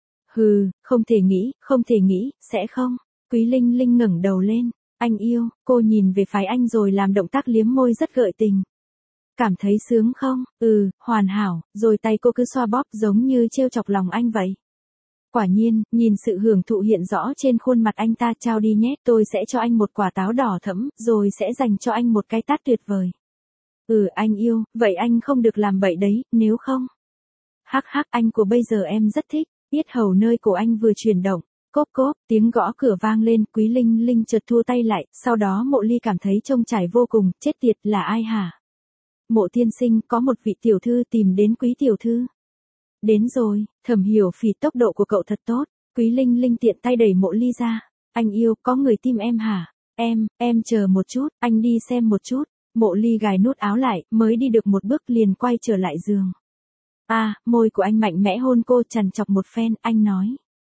Hừ, không thể nghĩ, không thể nghĩ, sẽ không. Quý Linh Linh ngẩng đầu lên, anh yêu, cô nhìn về phái anh rồi làm động tác liếm môi rất gợi tình. Cảm thấy sướng không? Ừ, hoàn hảo, rồi tay cô cứ xoa bóp giống như trêu chọc lòng anh vậy. Quả nhiên, nhìn sự hưởng thụ hiện rõ trên khuôn mặt anh ta, trao đi nhé, tôi sẽ cho anh một quả táo đỏ thẫm, rồi sẽ dành cho anh một cái tát tuyệt vời. Ừ anh yêu, vậy anh không được làm bậy đấy, nếu không. Hắc hắc, anh của bây giờ em rất thích, yết hầu nơi cổ anh vừa chuyển động. Cốp cốp, tiếng gõ cửa vang lên, Quý Linh Linh chợt thua tay lại, sau đó Mộ Ly cảm thấy trông trải vô cùng, chết tiệt, là ai hả? Mộ tiên sinh, có một vị tiểu thư tìm đến Quý tiểu thư. Đến rồi, Thẩm Hiểu Phỉ, tốc độ của cậu thật tốt. Quý Linh Linh tiện tay đẩy Mộ Ly ra. Anh yêu, có người tìm em hả? Em, em chờ một chút, anh đi xem một chút. Mộ Ly gài nút áo lại, mới đi được một bước liền quay trở lại giường. À, môi của anh mạnh mẽ hôn cô trằn trọc một phen, anh nói.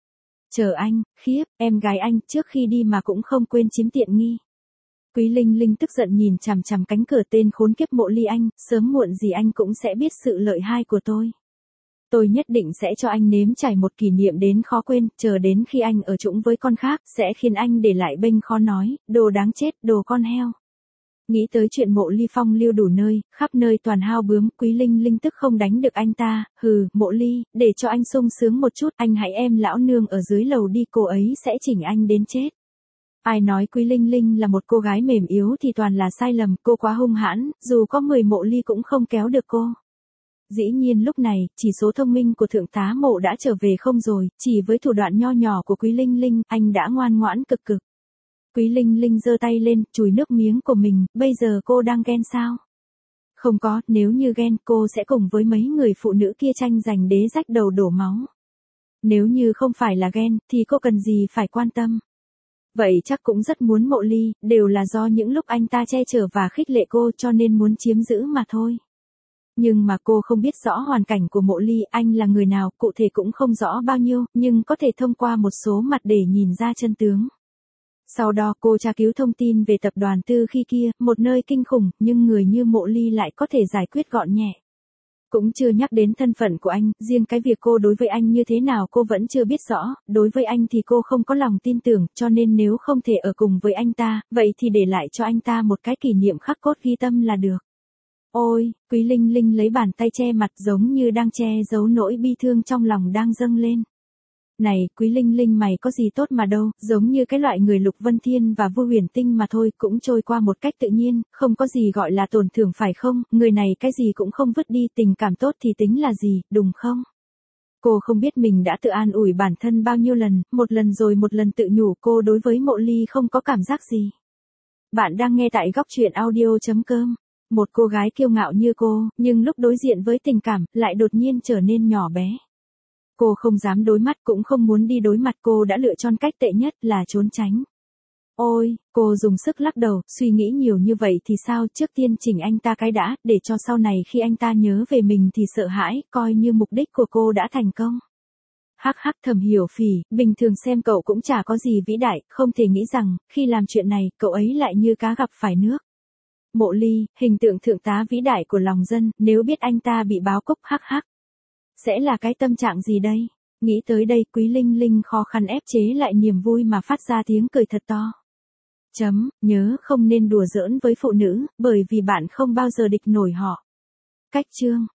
Chờ anh, khiếp, em gái anh, trước khi đi mà cũng không quên chiếm tiện nghi. Quý Linh Linh tức giận nhìn chằm chằm cánh cửa tên khốn kiếp Mộ Ly anh, sớm muộn gì anh cũng sẽ biết sự lợi hai của tôi. Tôi nhất định sẽ cho anh nếm trải một kỷ niệm đến khó quên, chờ đến khi anh ở chung với con khác, sẽ khiến anh để lại bênh khó nói, đồ đáng chết, đồ con heo. Nghĩ tới chuyện Mộ Ly phong lưu đủ nơi, khắp nơi toàn hao bướm, Quý Linh Linh tức không đánh được anh ta, hừ, Mộ Ly, để cho anh sung sướng một chút, anh hãy em lão nương ở dưới lầu đi, cô ấy sẽ chỉnh anh đến chết. Ai nói Quý Linh Linh là một cô gái mềm yếu thì toàn là sai lầm, cô quá hung hãn, dù có mười mộ ly cũng không kéo được cô. Dĩ nhiên lúc này, chỉ số thông minh của thượng tá Mộ đã trở về không rồi, chỉ với thủ đoạn nho nhỏ của Quý Linh Linh, anh đã ngoan ngoãn cực cực. Quý Linh Linh giơ tay lên, chùi nước miếng của mình, bây giờ cô đang ghen sao? Không có, nếu như ghen cô sẽ cùng với mấy người phụ nữ kia tranh giành đế rách đầu đổ máu. Nếu như không phải là ghen, thì cô cần gì phải quan tâm. Vậy chắc cũng rất muốn Mộ Ly, đều là do những lúc anh ta che chở và khích lệ cô cho nên muốn chiếm giữ mà thôi. Nhưng mà cô không biết rõ hoàn cảnh của Mộ Ly, anh là người nào, cụ thể cũng không rõ bao nhiêu, nhưng có thể thông qua một số mặt để nhìn ra chân tướng. Sau đó cô tra cứu thông tin về tập đoàn Tư khi kia, một nơi kinh khủng, nhưng người như Mộ Ly lại có thể giải quyết gọn nhẹ. Cũng chưa nhắc đến thân phận của anh, riêng cái việc cô đối với anh như thế nào cô vẫn chưa biết rõ, đối với anh thì cô không có lòng tin tưởng, cho nên nếu không thể ở cùng với anh ta, vậy thì để lại cho anh ta một cái kỷ niệm khắc cốt ghi tâm là được. Ôi, Quý Linh Linh lấy bàn tay che mặt giống như đang che giấu nỗi bi thương trong lòng đang dâng lên. Này, Quý Linh Linh mày có gì tốt mà đâu, giống như cái loại người Lục Vân Thiên và Vu Huyền Tinh mà thôi, cũng trôi qua một cách tự nhiên, không có gì gọi là tổn thương phải không, người này cái gì cũng không vứt đi, tình cảm tốt thì tính là gì, đúng không? Cô không biết mình đã tự an ủi bản thân bao nhiêu lần, một lần rồi một lần tự nhủ cô đối với Mộ Ly không có cảm giác gì. Bạn đang nghe tại góc truyện audio chấm com. Một cô gái kiêu ngạo như cô, nhưng lúc đối diện với tình cảm, lại đột nhiên trở nên nhỏ bé. Cô không dám đối mặt cũng không muốn đi đối mặt, cô đã lựa chọn cách tệ nhất là trốn tránh. Ôi, cô dùng sức lắc đầu, suy nghĩ nhiều như vậy thì sao, trước tiên chỉnh anh ta cái đã, để cho sau này khi anh ta nhớ về mình thì sợ hãi, coi như mục đích của cô đã thành công. Hắc hắc Thẩm Hiểu Phỉ, bình thường xem cậu cũng chả có gì vĩ đại, không thể nghĩ rằng, khi làm chuyện này, cậu ấy lại như cá gặp phải nước. Mộ Ly, hình tượng thượng tá vĩ đại của lòng dân, nếu biết anh ta bị báo cúc hắc hắc. Sẽ là cái tâm trạng gì đây? Nghĩ tới đây Quý Linh Linh khó khăn ép chế lại niềm vui mà phát ra tiếng cười thật to. Chấm, nhớ không nên đùa giỡn với phụ nữ, bởi vì bạn không bao giờ địch nổi họ. Cách chương.